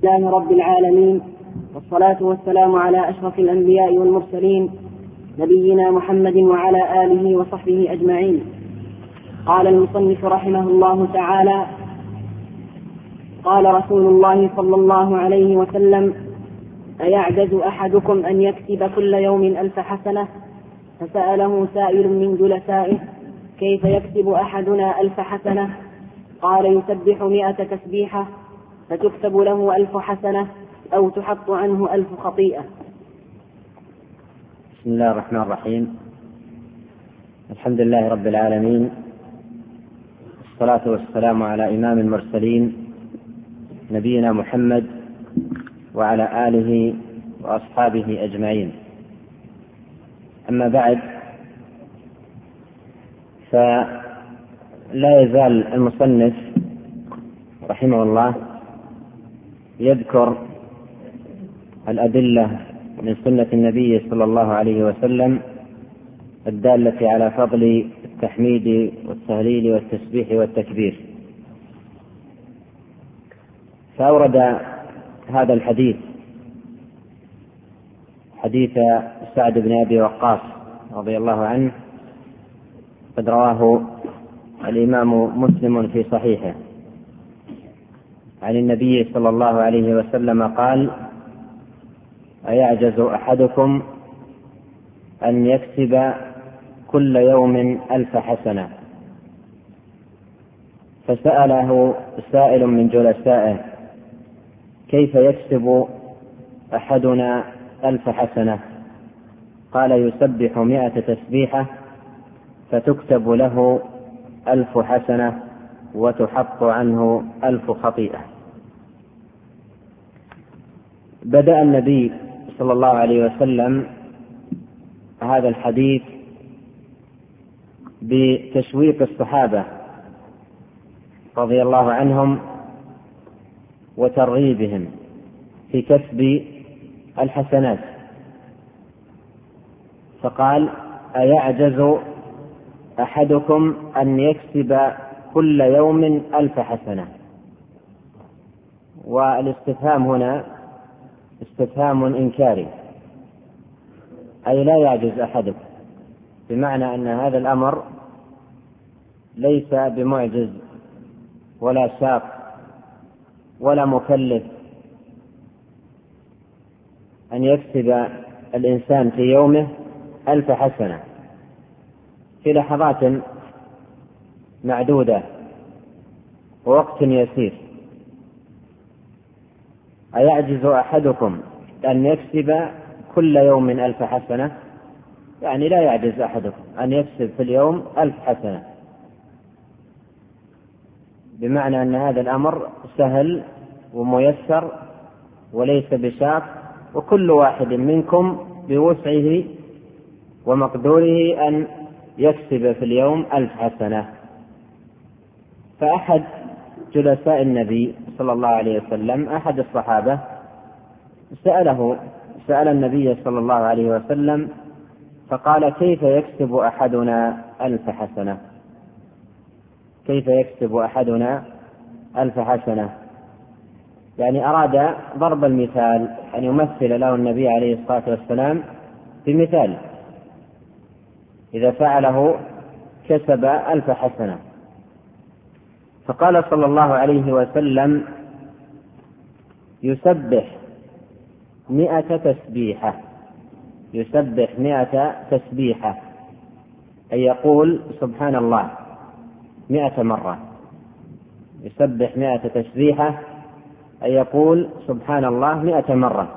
لله رب العالمين، والصلاة والسلام على أشرف الأنبياء والمرسلين نبينا محمد وعلى آله وصحبه أجمعين. قال المصنف رحمه الله تعالى: قال رسول الله صلى الله عليه وسلم: أيعجز أحدكم أن يكتب كل يوم 1000 حسنة؟ فسأله سائل من جلسائه: كيف يكتب أحدنا 1000 حسنة؟ قال: يسبح 100 تسبيحة فتكتب له 1000 حسنة أو تحط عنه 1000 خطيئة. بسم الله الرحمن الرحيم. الحمد لله رب العالمين، والصلاة والسلام على إمام المرسلين نبينا محمد وعلى آله وأصحابه أجمعين. أما بعد، فلا يزال المصنف رحمه الله يذكر الأدلة من سنة النبي صلى الله عليه وسلم الدالة على فضل التحميد والتهليل والتسبيح والتكبير. فأورد هذا الحديث، حديث سعد بن أبي وقاص رضي الله عنه، قد رواه الإمام مسلم في صحيحه عن النبي صلى الله عليه وسلم قال: أيعجز أحدكم أن يكتب كل يوم 1000 حسنة؟ فسأله سائل من جلسائه: كيف يكتب أحدنا 1000 حسنة؟ قال: يسبح 100 تسبيحة فتكتب له 1000 حسنة وتحط عنه 1000 خطيئة. بدأ النبي صلى الله عليه وسلم هذا الحديث بتشويق الصحابة رضي الله عنهم وترغيبهم في كسب الحسنات، فقال: أيعجز أحدكم أن يكسب كل يوم 1000 حسنة؟ والاستفهام هنا استفهام إنكاري، أي لا يعجز أحدكم، بمعنى أن هذا الأمر ليس بمعجز ولا شاق ولا مكلف أن يكسب الإنسان في يومه 1000 حسنة في لحظات معدودة ووقت يسير. أيعجز أحدكم أن يكسب كل يوم 1000 حسنة؟ يعني لا يعجز أحدكم أن يكسب في اليوم 1000 حسنة، بمعنى أن هذا الأمر سهل وميسر وليس بشاق، وكل واحد منكم بوسعه ومقدوره أن يكسب في اليوم 1000 حسنة. فأحد جلساء النبي صلى الله عليه وسلم، أحد الصحابة، سأل النبي صلى الله عليه وسلم فقال: كيف يكسب أحدنا 1000 حسنة؟ كيف يكسب أحدنا 1000 حسنة؟ يعني أراد ضرب المثال، أن يمثل له النبي عليه الصلاة والسلام بمثال إذا فعله كسب 1000 حسنة. فقال صلى الله عليه وسلم: يسبح 100 تسبيحة. يسبح 100 تسبيحة، أي يقول سبحان الله 100 مرة. يسبح 100 تسبيحة، أي يقول سبحان الله 100 مرة،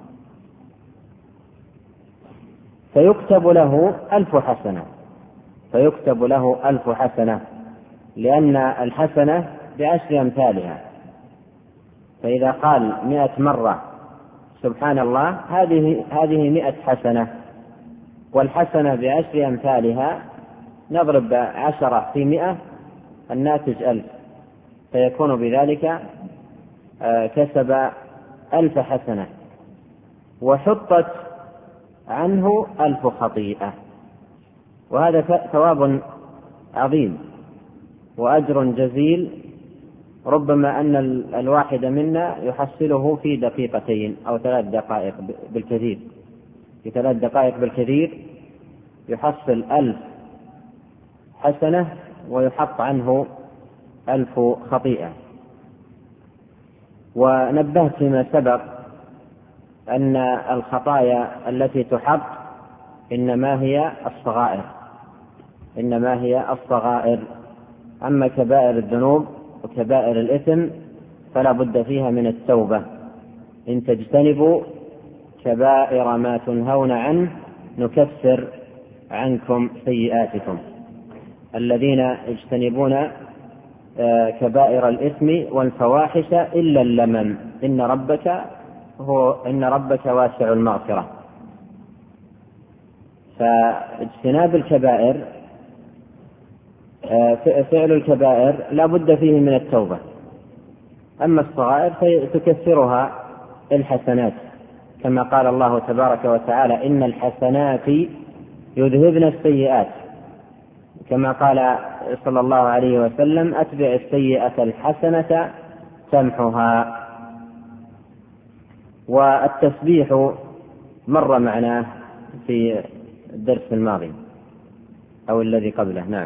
فيكتب له 1000 حسنة. فيكتب له 1000 حسنة، لأن الحسنة ب10 أمثالها. فإذا قال 100 مرة سبحان الله، هذه 100 حسنة، والحسنة ب10 أمثالها، نضرب 10 في 100 الناتج 1000، فيكون بذلك كسب 1000 حسنة وحطت عنه 1000 خطيئة. وهذا ثواب عظيم وأجر جزيل ربما أن الواحد منا يحصله في دقيقتين أو 3 دقائق بالكثير، في 3 دقائق بالكثير يحصل 1000 حسنة ويحط عنه 1000 خطيئة. ونبهت فيما سبق أن الخطايا التي تحط إنما هي الصغائر، أما كبائر الذنوب وكبائر الإثم فلا بد فيها من التوبة. إن تجتنبوا كبائر ما تنهون عنه نكفر عنكم سيئاتكم. الذين يجتنبون كبائر الإثم والفواحش إلا اللمم إن ربك واسع المغفرة. فاجتناب الكبائر، فعل الكبائر لا بد فيه من التوبة. أما الصغائر فتكفرها الحسنات، كما قال الله تبارك وتعالى إن الحسنات يذهبن السيئات، كما قال صلى الله عليه وسلم أتبع السيئة الحسنة تمحها. والتسبيح مر معناه في الدرس الماضي أو الذي قبله. نعم.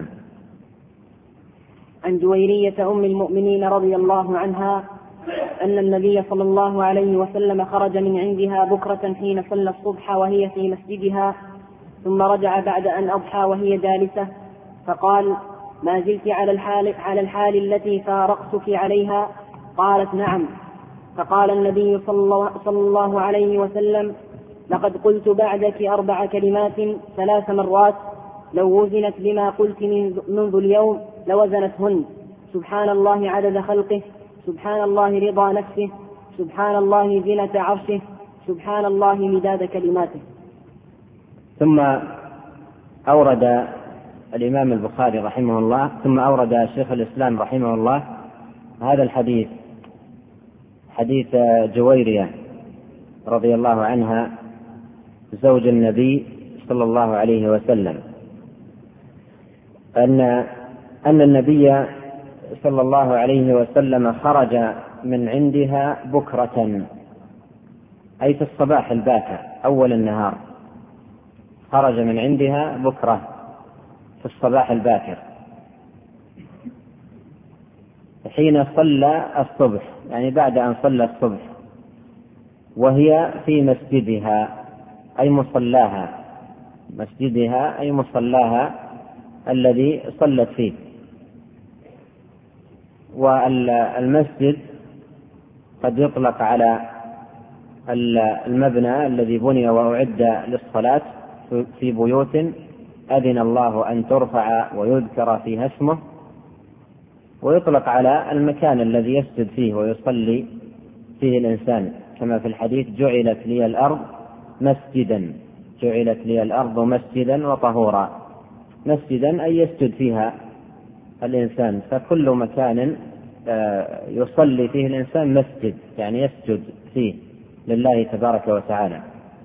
عن جويرية أم المؤمنين رضي الله عنها أن النبي صلى الله عليه وسلم خرج من عندها بكرة حين صلى الصبح وهي في مسجدها، ثم رجع بعد أن أضحى وهي جالسة، فقال ما زلت على الحال التي فارقتك عليها؟ قالت نعم. فقال النبي صلى الله عليه وسلم لقد قلت بعدك 4 كلمات 3 مرات لو وزنت بما قلت منذ اليوم لوزنتهن: سبحان الله عدد خلقه، سبحان الله رضا نفسه، سبحان الله زينة عرشه، سبحان الله مداد كلماته. ثم أورد الإمام البخاري رحمه الله، ثم أورد شيخ الإسلام رحمه الله هذا الحديث، حديث جويرية رضي الله عنها زوج النبي صلى الله عليه وسلم، أن النبي صلى الله عليه وسلم خرج من عندها بكرة، أي في الصباح الباكر أول النهار، خرج من عندها بكرة في الصباح الباكر حين صلى الصبح، يعني بعد أن صلى الصبح، وهي في مسجدها أي مصلاها، مسجدها أي مصلاها الذي صلت فيه. والمسجد قد يطلق على المبنى الذي بني وأعد للصلاة في بيوت أذن الله أن ترفع ويذكر فيها اسمه، ويطلق على المكان الذي يسجد فيه ويصلي فيه الإنسان، كما في الحديث جعلت لي الأرض مسجدا، جعلت لي الأرض مسجدا وطهورا. مسجدا أي يسجد فيها الإنسان، فكل مكان يصلي فيه الإنسان مسجد، يعني يسجد فيه لله تبارك وتعالى.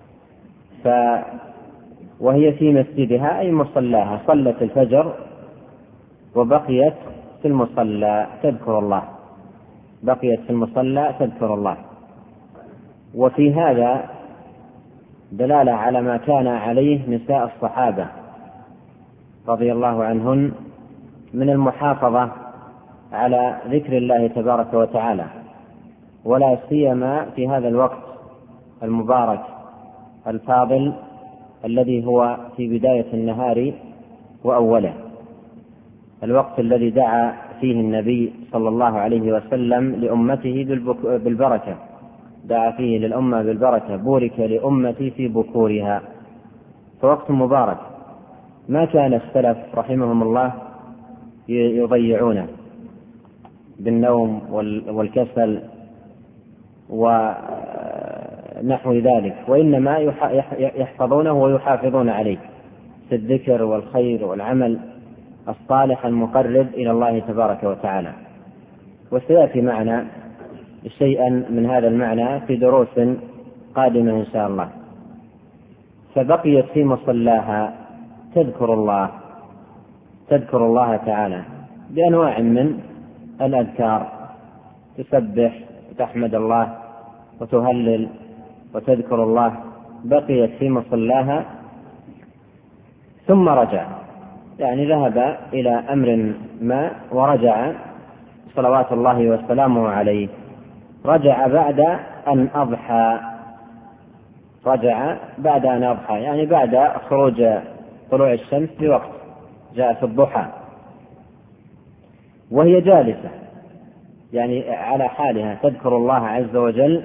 وهي في مسجدها أي مصلاها، صلت الفجر وبقيت في المصلى تذكر الله، بقيت في المصلى تذكر الله. وفي هذا دلالة على ما كان عليه نساء الصحابة رضي الله عنهن من المحافظة على ذكر الله تبارك وتعالى، ولا سيما في هذا الوقت المبارك الفاضل الذي هو في بداية النهار وأوله، الوقت الذي دعا فيه النبي صلى الله عليه وسلم لأمته بالبركة، دعا فيه للأمة بالبركة: بورك لأمتي في بكورها. فوقت مبارك ما كان السلف رحمهم الله يضيعونه بالنوم والكسل ونحو ذلك، وإنما يحفظونه ويحافظون عليه في الذكر والخير والعمل الصالح المقرب إلى الله تبارك وتعالى. وسيأتي معنا شيئا من هذا المعنى في دروس قادمة إن شاء الله. فبقيت في مصلاها تذكر الله تعالى بأنواع من الأذكار تسبح وتحمد الله وتهلل وتذكر الله، بقيت في مصلاها ثم رجع، يعني ذهب إلى أمر ما ورجع صلوات الله وسلامه عليه. رجع بعد أن أضحى، رجع بعد أن أضحى يعني بعد خروج طلوع الشمس بوقت، جاء في الضحى وهي جالسة، يعني على حالها تذكر الله عز وجل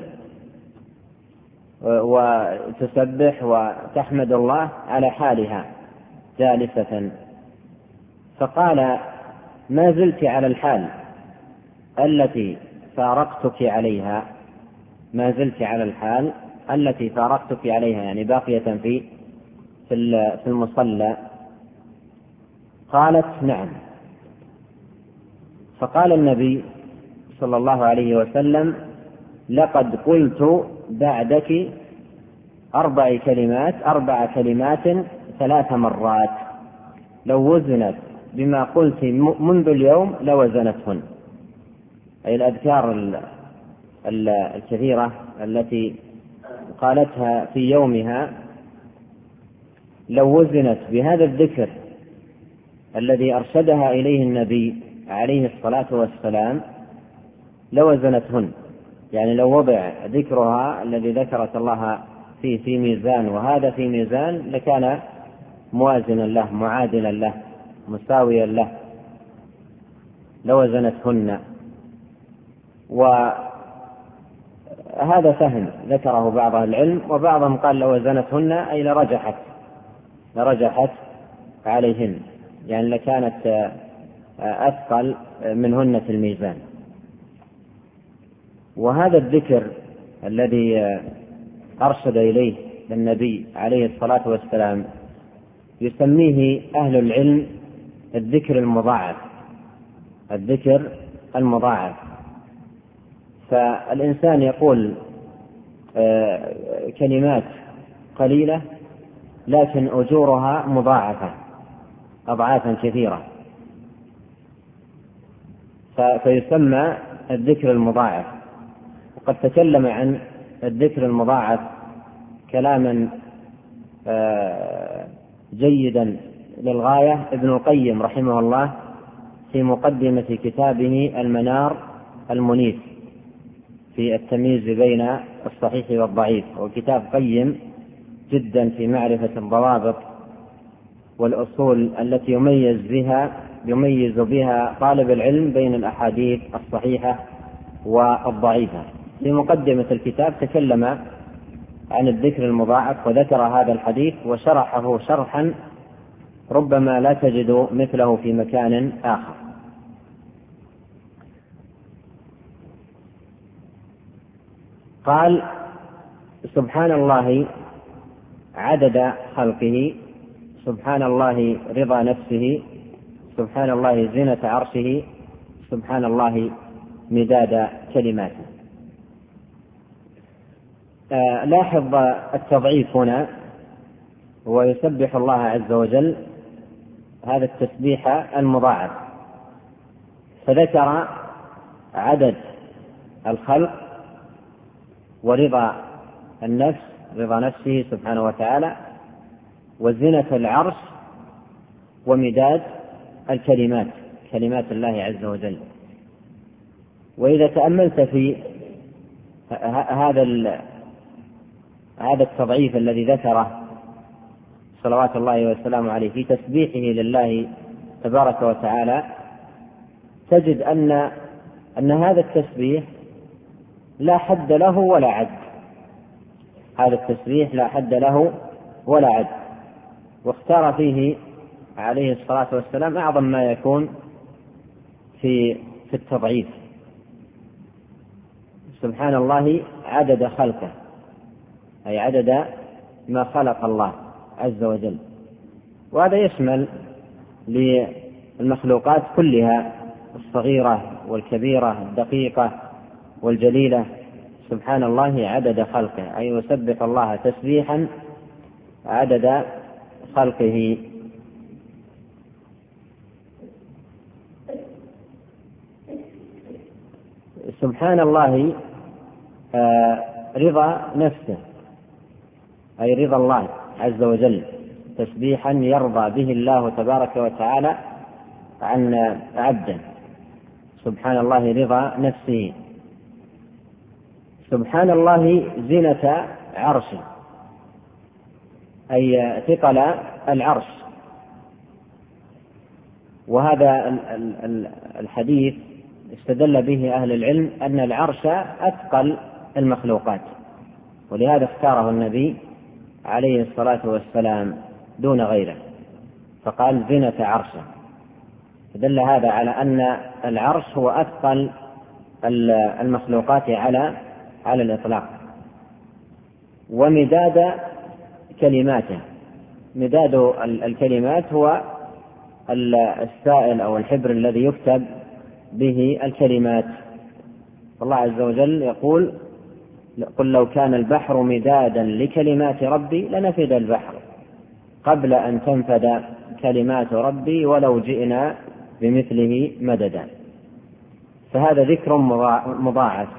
وتسبح وتحمد الله على حالها جالسة. فقال: ما زلت على الحال التي فارقتك عليها، ما زلت على الحال التي فارقتك عليها، يعني باقية في المصلى. قالت: نعم. فقال النبي صلى الله عليه وسلم: لقد قلت بعدك 4 كلمات 3 مرات، لو وزنت بما قلت منذ اليوم لوزنتهن، أي الأذكار الكثيرة التي قالتها في يومها لو وزنت بهذا الذكر الذي أرشدها إليه النبي عليه الصلاة والسلام لوزنتهن، يعني لو وضع ذكرها الذي ذكرت الله فيه في ميزان وهذا في ميزان لكان موازنا له معادلا له مساويا له، لوزنتهن. وهذا فهم ذكره بعض العلم، وبعضهم قال لوزنتهن أي لرجحت عليهن، يعني لكانت أثقل منهن في الميزان. وهذا الذكر الذي أرشد إليه النبي عليه الصلاة والسلام يسميه أهل العلم الذكر المضاعف. فالإنسان يقول كلمات قليلة لكن أجورها مضاعفة أضعافا كثيرة، فيسمى الذكر المضاعف. وقد تكلم عن الذكر المضاعف كلاما جيدا للغاية ابن القيم رحمه الله في مقدمة كتابه المنار المنيف في التمييز بين الصحيح والضعيف، وكتاب قيم جدا في معرفة الضوابط والأصول التي يميز بها طالب العلم بين الأحاديث الصحيحة والضعيفة. في مقدمة الكتاب تكلم عن الذكر المضاعف وذكر هذا الحديث وشرحه شرحا ربما لا تجد مثله في مكان آخر. قال: سبحان الله عدد خلقه، سبحان الله رضا نفسه، سبحان الله زينة عرشه، سبحان الله مداد كلماته. لاحظ التضعيف هنا، ويسبح الله عز وجل هذا التسبيح المضاعف، فذكر عدد الخلق ورضا النفس، رضا نفسه سبحانه وتعالى، وزنة العرش، ومداد الكلمات، كلمات الله عز وجل. وإذا تأملت في هذا التضعيف الذي ذكره صلوات الله وسلامه عليه في تسبيحه لله تبارك وتعالى، تجد أن هذا التسبيح لا حد له ولا عد، هذا التسبيح لا حد له ولا عد، واختار فيه عليه الصلاة والسلام أعظم ما يكون في التضعيف. سبحان الله عدد خلقه، أي عدد ما خلق الله عز وجل، وهذا يشمل للمخلوقات كلها، الصغيرة والكبيرة، الدقيقة والجليلة. سبحان الله عدد خلقه، أي يسبح الله تسبيحا عدد خلقه. سبحان الله رضا نفسه، أي رضا الله عز وجل، تسبيحا يرضى به الله تبارك وتعالى عن عبده. سبحان الله رضا نفسه. سبحان الله زينة عرشه، أي ثقل العرش. وهذا الحديث استدل به أهل العلم أن العرش أثقل المخلوقات، ولهذا اختاره النبي عليه الصلاة والسلام دون غيره، فقال زينة عرشه. فدل هذا على أن العرش هو أثقل المخلوقات على الإطلاق. ومداد كلماته، مداد الكلمات هو السائل أو الحبر الذي يكتب به الكلمات. الله عز وجل يقول: قل لو كان البحر مدادا لكلمات ربي لنفد البحر قبل أن تنفد كلمات ربي ولو جئنا بمثله مددا. فهذا ذكر مضاعف.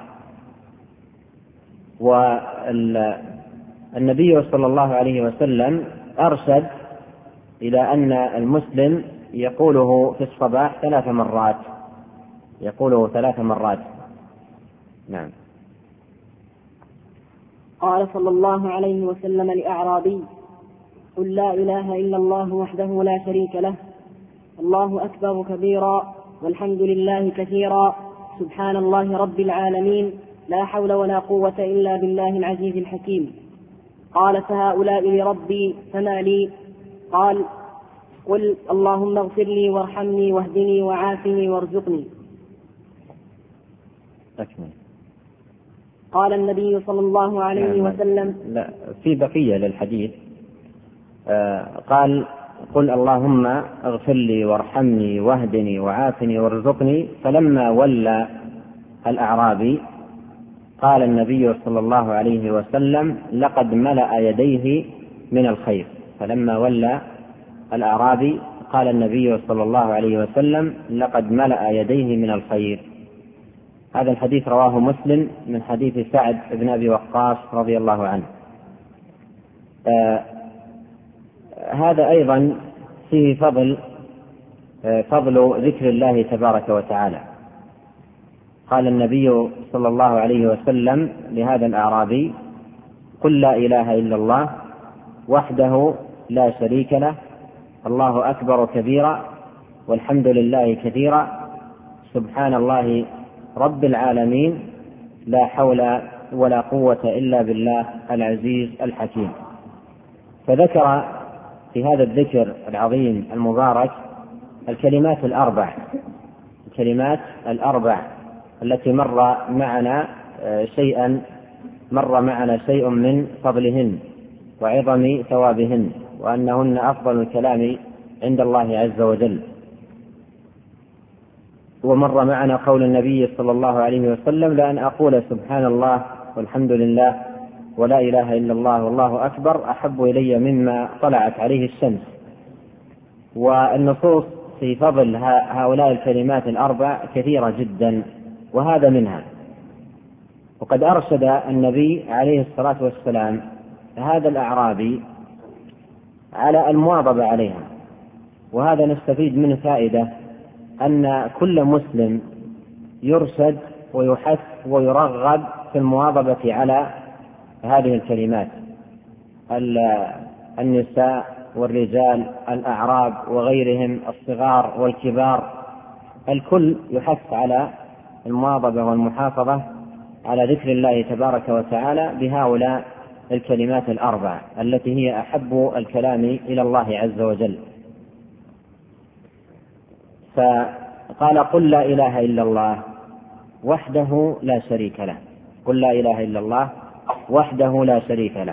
والنبي صلى الله عليه وسلم أرشد إلى أن المسلم يقوله في الصباح 3 مرات، يقوله 3 مرات. نعم. قال صلى الله عليه وسلم لأعرابي: قل لا إله إلا الله وحده لا شريك له، الله أكبر كبيرا، والحمد لله كثيرا، سبحان الله رب العالمين، لا حول ولا قوة إلا بالله العزيز الحكيم. قال: فهؤلاء لربي فما لي؟ قال: قل اللهم اغفر لي وارحمني واهدني وعافني وارزقني. أكمل. قال النبي صلى الله عليه وسلم: لا، في بقية للحديث. قال: قل اللهم اغفر لي وارحمني واهدني وعافني وارزقني. فلما ولى الأعرابي قال النبي صلى الله عليه وسلم: لقد ملأ يديه من الخير. فلما ولى الأعرابي قال النبي صلى الله عليه وسلم: لقد ملأ يديه من الخير. هذا الحديث رواه مسلم من حديث سعد بن أبي وقاص رضي الله عنه. هذا أيضا فيه فضل ذكر الله تبارك وتعالى. قال النبي صلى الله عليه وسلم لهذا الأعرابي: قل لا إله إلا الله وحده لا شريك له، الله أكبر كبيرا، والحمد لله كثيرا، سبحان الله رب العالمين، لا حول ولا قوة إلا بالله العزيز الحكيم. فذكر في هذا الذكر العظيم المبارك الكلمات الأربع التي مر معنا شيء من فضلهن وعظم ثوابهن، وأنهن أفضل الكلام عند الله عز وجل. ومر معنا قول النبي صلى الله عليه وسلم: لأن أقول سبحان الله والحمد لله ولا إله إلا الله والله أكبر أحب إلي مما طلعت عليه الشمس. والنصوص في فضل هؤلاء الكلمات الأربع كثيرة جدا، وهذا منها. وقد أرشد النبي عليه الصلاة والسلام هذا الأعرابي على المواظبة عليها. وهذا نستفيد منه فائدة، أن كل مسلم يرشد ويحث ويرغب في المواظبة على هذه الكلمات. النساء والرجال، الأعراب وغيرهم، الصغار والكبار، الكل يحث على المواظبة والمحافظة على ذكر الله تبارك وتعالى بهؤلاء الكلمات الأربع التي هي أحب الكلام إلى الله عز وجل. فقال: قل لا إله إلا الله وحده لا شريك له. قل لا إله إلا الله وحده لا شريك له،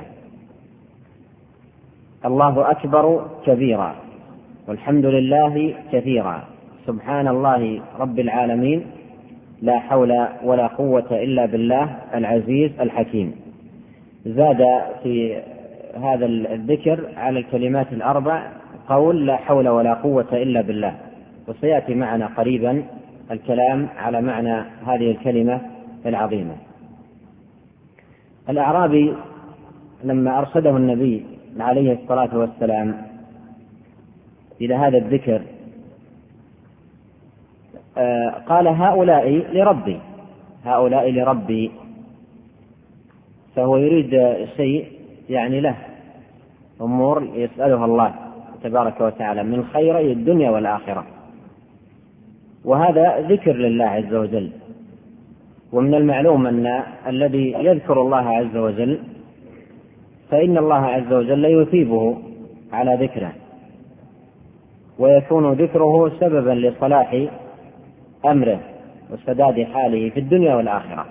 الله أكبر كبيرا، والحمد لله كثيرا، سبحان الله رب العالمين، لا حول ولا قوة إلا بالله العزيز الحكيم. زاد في هذا الذكر على الكلمات الأربع قول: لا حول ولا قوة إلا بالله. وسيأتي معنا قريبا الكلام على معنى هذه الكلمة العظيمة. الأعرابي لما أرشده النبي عليه الصلاة والسلام إلى هذا الذكر قال هؤلاء لربي، فهو يريد شيء يعني له أمور يسألها الله تبارك وتعالى من خيري الدنيا والآخرة، وهذا ذكر لله عز وجل. ومن المعلوم أن الذي يذكر الله عز وجل فإن الله عز وجل يثيبه على ذكره، ويكون ذكره سببا لصلاح أمره وسداد حاله في الدنيا والآخرة.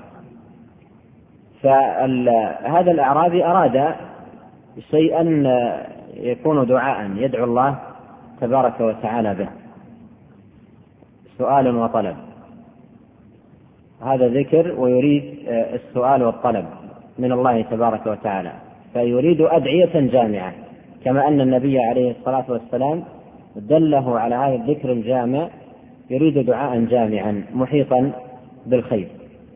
فهذا الأعرابي أراد شيئا يكون دعاء يدعو الله تبارك وتعالى به، سؤال وطلب، هذا ذكر ويريد السؤال والطلب من الله تبارك وتعالى، فيريد أدعية جامعة، كما أن النبي عليه الصلاة والسلام دله على هذا الذكر الجامع، يريد دعاء جامعا محيطا بالخير.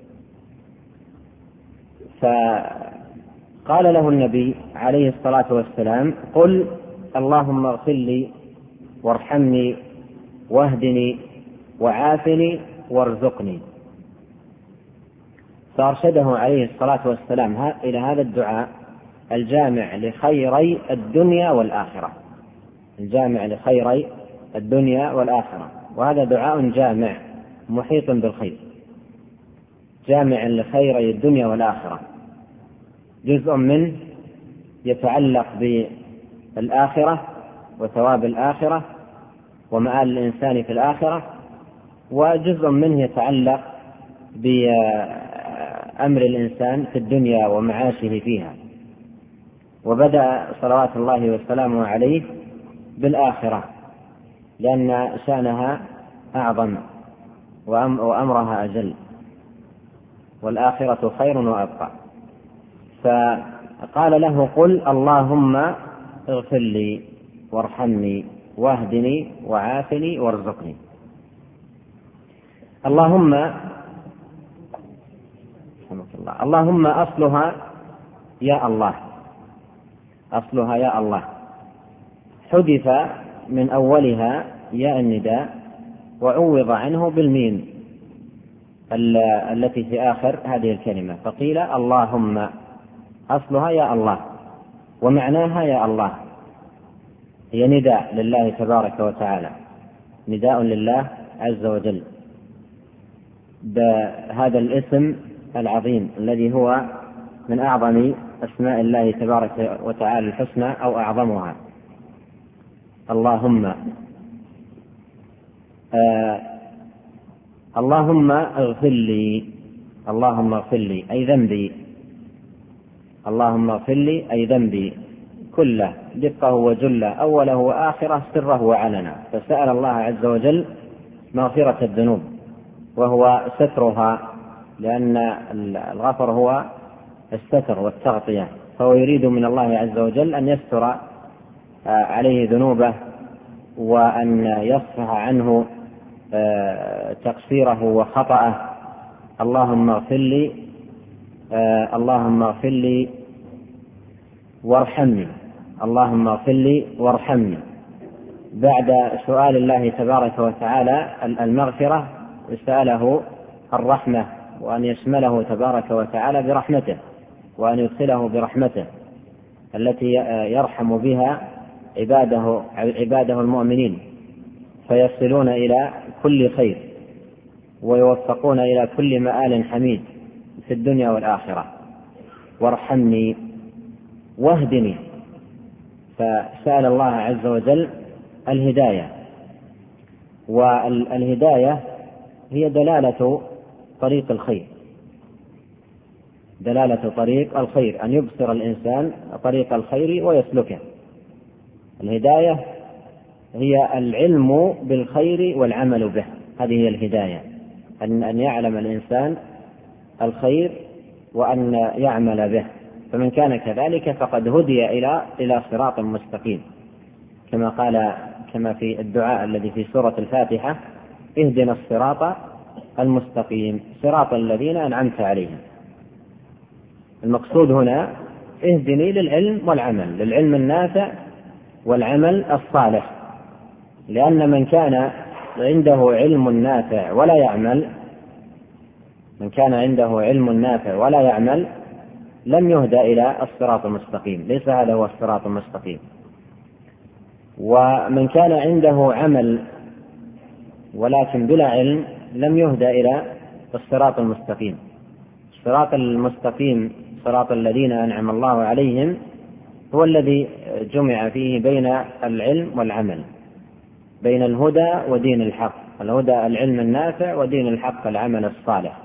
فقال له النبي عليه الصلاة والسلام: قل اللهم اغفر لي وارحمني واهدني وعافني وارزقني. فأرشده عليه الصلاة والسلام إلى هذا الدعاء الجامع لخيري الدنيا والآخرة، الجامع لخيري الدنيا والآخرة، وهذا دعاء جامع محيط بالخير، جامع لخيري الدنيا والآخرة، جزء منه يتعلق بالآخرة وثواب الآخرة ومآل الإنسان في الآخرة، وجزء منه يتعلق بأمر الإنسان في الدنيا ومعاشه فيها. وبدأ صلوات الله وسلامه عليه بالآخرة لأن شأنها أعظم وأمرها أجل، والآخرة خير وأبقى. فقال له: قل اللهم اغفر لي وارحمني واهدني وعافني وارزقني. اللهم أصلها يا الله، أصلها يا الله، حذف من أولها ياء النداء وعوض عنه بالميم التي في آخر هذه الكلمة، فقيل اللهم، أصلها يا الله ومعناها يا الله، هي نداء لله تبارك وتعالى، نداء لله عز وجل بهذا الاسم العظيم الذي هو من أعظم أسماء الله تبارك وتعالى الحسنى أو أعظمها. اللهم اغفر لي، اللهم اغفر لي أي ذنبي، اللهم اغفر لي أي ذنبي كله، دقه وجله، أوله وآخره، سره وعلنا. فسأل الله عز وجل مغفرة الذنوب وهو سترها، لأن الغفر هو الستر والتغطية، فهو يريد من الله عز وجل أن يستر عليه ذنوبه وأن يصفح عنه تقصيره وخطأه. اللهم اغفر لي، اللهم اغفر لي وارحمني، اللهم اغفر لي وارحمني. بعد سؤال الله تبارك وتعالى المغفرة سأله الرحمة، وأن يشمله تبارك وتعالى برحمته، وأن يدخله برحمته التي يرحم بها عباده المؤمنين، فيصلون إلى كل خير ويوفقون إلى كل مآل حميد في الدنيا والآخرة. وارحمني واهدني، فسأل الله عز وجل الهداية، والهداية هي دلالة طريق الخير، دلالة طريق الخير، أن يبصر الإنسان طريق الخير ويسلكه. الهداية هي العلم بالخير والعمل به، هذه هي الهداية، أن يعلم الإنسان الخير وأن يعمل به. فمن كان كذلك فقد هدي إلى صراط مستقيم، كما في الدعاء الذي في سورة الفاتحة: اهدنا الصراط المستقيم صراط الذين أنعمت عليهم. المقصود هنا اهدني للعلم والعمل، للعلم النافع والعمل الصالح، لأن من كان عنده علم نافع ولا يعمل، من كان عنده علم نافع ولا يعمل لم يهدى إلى الصراط المستقيم، ليس هذا هو الصراط المستقيم. ومن كان عنده عمل ولكن بلا علم لم يهدى إلى الصراط المستقيم. الصراط المستقيم صراط الذين أنعم الله عليهم هو الذي جمع فيه بين العلم والعمل، بين الهدى ودين الحق، الهدى العلم النافع ودين الحق العمل الصالح.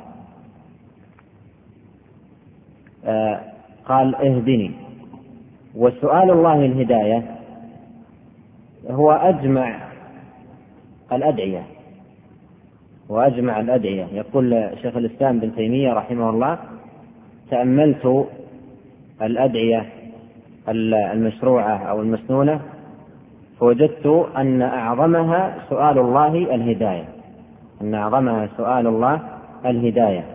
قال اهدني. وسؤال الله الهداية هو أجمع الأدعية، وأجمع الأدعية. يقول شيخ الإسلام بن تيمية رحمه الله: تأملت الأدعية المشروعة أو المسنونة فوجدت أن أعظمها سؤال الله الهداية، أن أعظمها سؤال الله الهداية.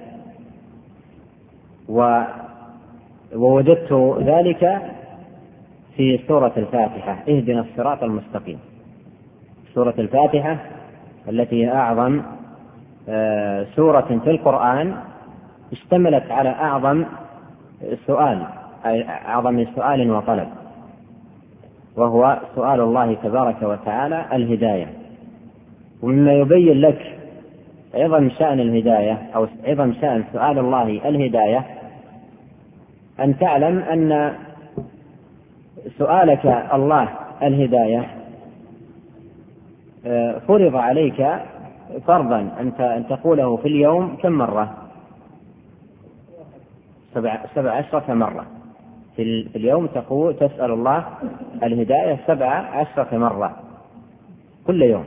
ووجدت ذلك في سورة الفاتحة: اهدنا الصراط المستقيم. سورة الفاتحة التي هي أعظم سورة في القرآن اشتملت على أعظم سؤال، أعظم سؤال وطلب، وهو سؤال الله تبارك وتعالى الهداية. ومما يبين لك عظم شأن الهداية أو عظم شأن سؤال الله الهداية أن تعلم أن سؤالك الله الهداية فرض عليك فرضا أن تقوله في اليوم كم مرة؟ 17 مرة في اليوم تسأل الله الهداية 17 مرة كل يوم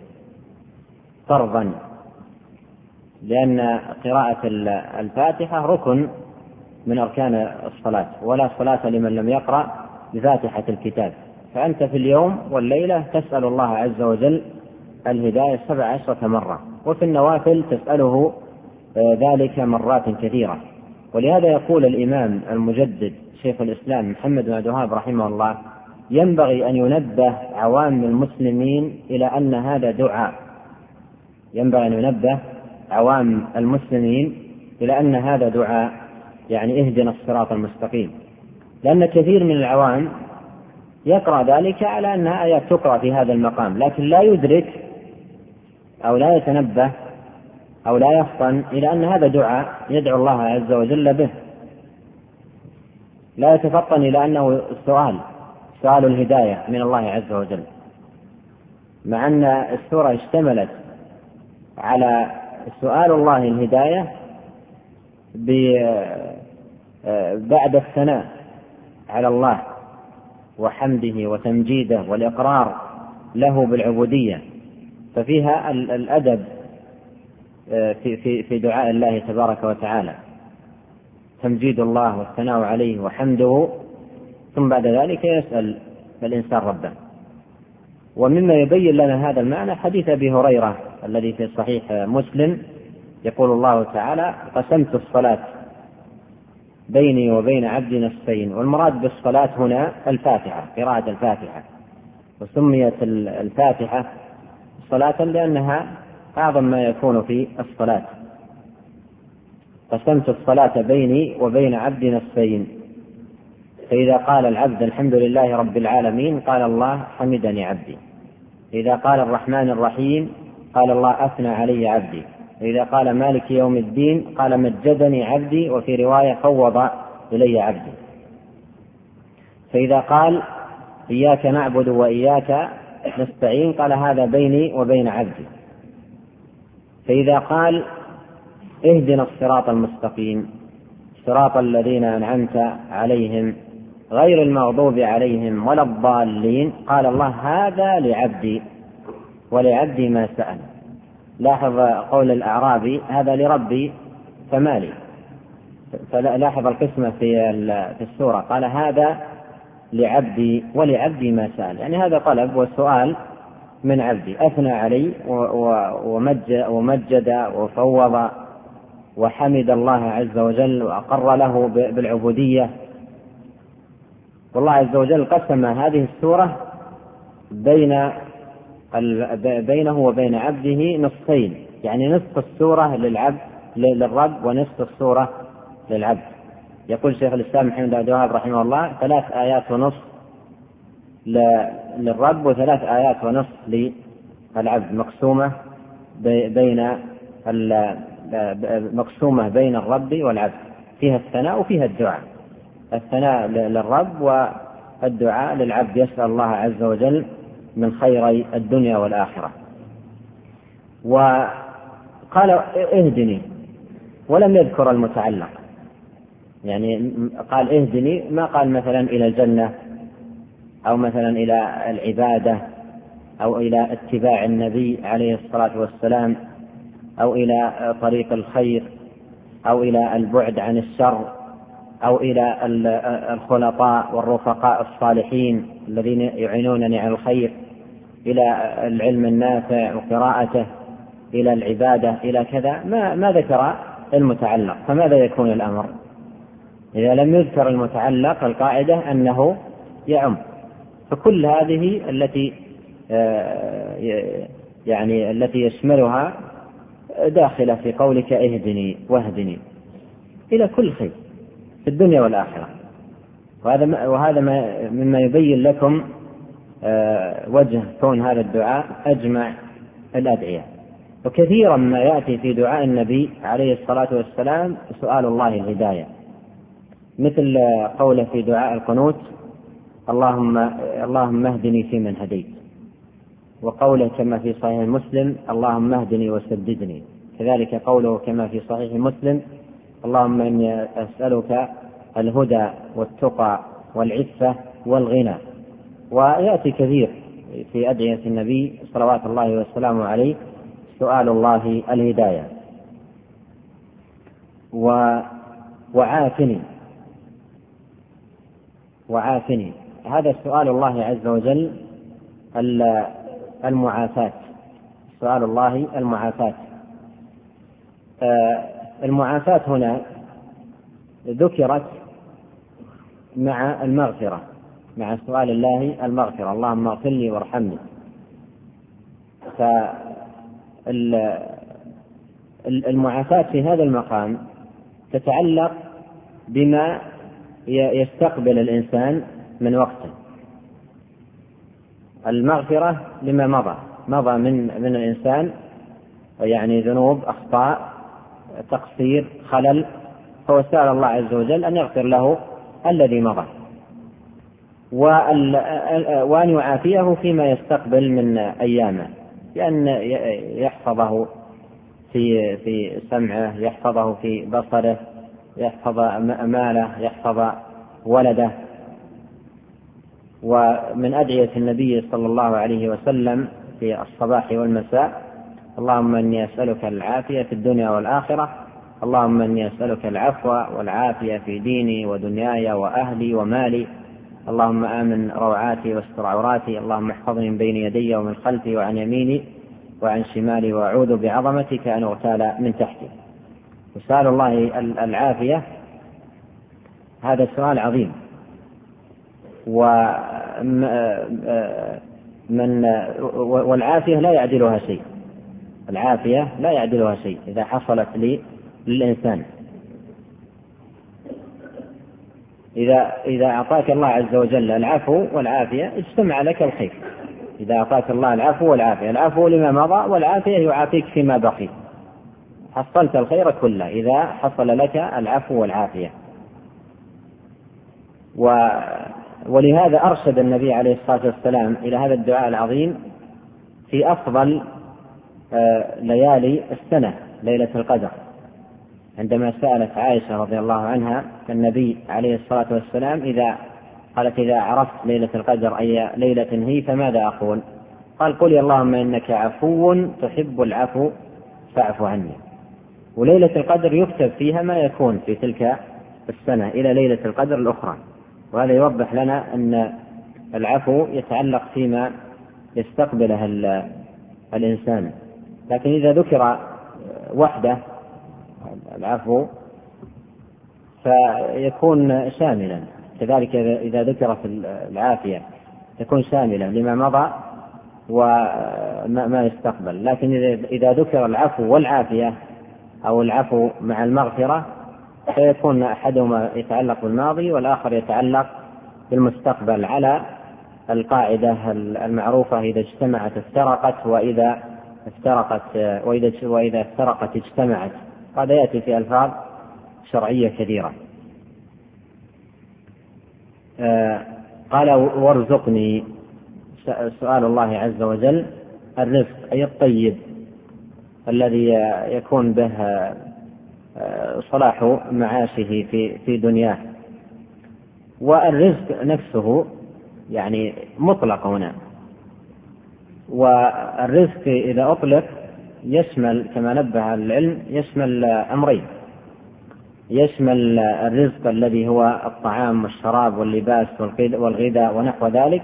فرضا، لأن قراءة الفاتحة ركن من أركان الصلاة، ولا صلاة لمن لم يقرأ بفاتحة الكتاب. فأنت في اليوم والليلة تسأل الله عز وجل الهداية 17 مرة، وفي النوافل تسأله ذلك مرات كثيرة. ولهذا يقول الإمام المجدد شيخ الإسلام محمد بن عبد الوهاب رحمه الله: ينبغي أن ينبه عوام المسلمين إلى أن هذا دعاء، ينبغي أن ينبه عوام المسلمين إلى أن هذا دعاء، يعني اهدنا الصراط المستقيم. لأن كثير من العوام يقرأ ذلك على أنها آيات تقرأ في هذا المقام، لكن لا يدرك أو لا يتنبه أو لا يفطن إلى أن هذا دعاء يدعو الله عز وجل به، لا يتفطن إلى أنه سؤال الهداية من الله عز وجل، مع أن السورة اشتملت على سؤال الله الهداية بعد الثناء على الله وحمده وتمجيده والإقرار له بالعبودية، ففيها الأدب في دعاء الله تبارك وتعالى، تمجيد الله والثناء عليه وحمده، ثم بعد ذلك يسأل الإنسان ربه. ومما يبين لنا هذا المعنى حديث أبي هريرة الذي في صحيح مسلم، يقول الله تعالى: قسمت الصلاة بيني وبين عبدي نصفين. والمراد بالصلاة هنا الفاتحة، قراءة الفاتحة، وسميت الفاتحة صلاة لأنها أعظم ما يكون في الصلاة. قسمت الصلاة بيني وبين عبدي نصفين، فإذا قال العبد الحمد لله رب العالمين قال الله حمدني عبدي، إذا قال الرحمن الرحيم قال الله أثنى علي عبدي، إذا قال مالك يوم الدين قال مجدني عبدي، وفي رواية فوض إلي عبدي. فإذا قال إياك نعبد وإياك نستعين قال هذا بيني وبين عبدي. فإذا قال اهدنا الصراط المستقيم صراط الذين أنعمت عليهم غير المغضوب عليهم ولا الضالين قال الله هذا لعبدي ولعبدي ما سأل. لاحظ قول الأعرابي هذا لربي فمالي، فلاحظ القسمة في السورة، قال هذا لعبدي ولعبدي ما سأل، يعني هذا طلب والسؤال من عبدي، أثنى علي ومجد وفوض وحمد الله عز وجل وأقر له بالعبودية. والله عز وجل قسم هذه السورة بينه وبين عبده نصفين، يعني نصف السورة للرب ونصف السورة للعبد. يقول شيخ الإسلام محمد بن عبد الوهاب رحمه الله 3 آيات ونصف للرب و3 آيات ونصف للعبد، مقسومة بين الرب والعبد، فيها الثناء وفيها الدعاء، الثناء للرب والدعاء للعبد، يسأل الله عز وجل من خيري الدنيا والآخرة. وقال اهدني ولم يذكر المتعلق، يعني قال اهدني، ما قال مثلا إلى الجنة أو مثلا إلى العبادة أو إلى اتباع النبي عليه الصلاة والسلام أو إلى طريق الخير أو إلى البعد عن الشر أو إلى الخلطاء والرفقاء الصالحين الذين يعينونني على الخير، إلى العلم النافع وقراءته، إلى العبادة، إلى كذا، ما ذكر المتعلق. فماذا يكون الأمر إذا لم يذكر المتعلق؟ القاعدة أنه يعم. فكل هذه التي يشملها داخلة في قولك اهدني واهدني إلى كل خير في الدنيا والآخرة. وهذا مما يبين لكم وجه كون هذا الدعاء أجمع الأدعية. وكثيرا ما يأتي في دعاء النبي عليه الصلاة والسلام سؤال الله الهداية، مثل قوله في دعاء القنوت اللهم اهدني فيمن هديت، وقوله كما في صحيح مسلم اللهم اهدني وسددني، كذلك قوله كما في صحيح مسلم اللهم إني أسألك الهدى والتقى والعفة والغنى. ويأتي كثير في أدعية النبي صلوات الله وسلامه عليه سؤال الله الهداية. وعافني، هذا سؤال الله عز وجل المعافاة، سؤال الله المعافاة. المعافاة هنا ذكرت مع المغفرة، مع سؤال الله المغفرة، اللهم اغفر لي وارحمني. فالمعافاة في هذا المقام تتعلق بما يستقبل الإنسان من وقته. المغفرة لما مضى من الإنسان، يعني ذنوب، أخطاء، تقصير، خلل، فهو سأل الله عز وجل أن يغفر له الذي مضى، وأن يعافيه فيما يستقبل من أيامه، بأن يحفظه في سمعه، يحفظه في بصره، يحفظ ماله، يحفظ ولده. ومن أدعية النبي صلى الله عليه وسلم في الصباح والمساء اللهم إني أسألك العافية في الدنيا والآخرة، اللهم إني أسألك العفو والعافية في ديني ودنياي وأهلي ومالي، اللهم آمن روعاتي واستر عوراتي، اللهم احفظني من بين يدي ومن خلفي وعن يميني وعن شمالي، وأعوذ بعظمتك أن أغتال من تحتي. وسأل الله العافية هذا سؤال عظيم، والعافية لا يعدلها شيء، العافية لا يعدلها شيء إذا حصلت للإنسان. إذا أعطاك الله عز وجل العفو والعافية اجتمع لك الخير. إذا أعطاك الله العفو والعافية، العفو لما مضى والعافية يعافيك فيما بقي، حصلت الخير كله إذا حصل لك العفو والعافية. ولهذا أرشد النبي عليه الصلاة والسلام إلى هذا الدعاء العظيم في أفضل ليالي السنة، ليلة القدر، عندما سألت عائشة رضي الله عنها النبي عليه الصلاة والسلام قالت إذا عرفت ليلة القدر أي ليلة هي فماذا أقول؟ قال قل اللهم إنك عفو تحب العفو فاعف عني. وليلة القدر يكتب فيها ما يكون في تلك السنة إلى ليلة القدر الأخرى. وهذا يوضح لنا أن العفو يتعلق فيما يستقبلها الإنسان. لكن إذا ذكر وحده العفو فيكون شاملا، كذلك إذا ذكرت العافية يكون شاملا لما مضى وما يستقبل. لكن إذا ذكر العفو والعافية أو العفو مع المغفرة فيكون أحدهما يتعلق بالماضي والآخر يتعلق بالمستقبل، على القاعدة المعروفة: إذا اجتمعت افترقت، وإذا افترقت اجتمعت. هذا يأتي في ألفاظ شرعية كثيرة. قال: وارزقني، سؤال الله عز وجل الرزق أي الطيب الذي يكون به صلاح معاشه في دنياه. والرزق نفسه يعني مطلق هنا، والرزق إذا أطلق يشمل كما نبه العلم يشمل أمرين: يشمل الرزق الذي هو الطعام والشراب واللباس والغذاء ونحو ذلك،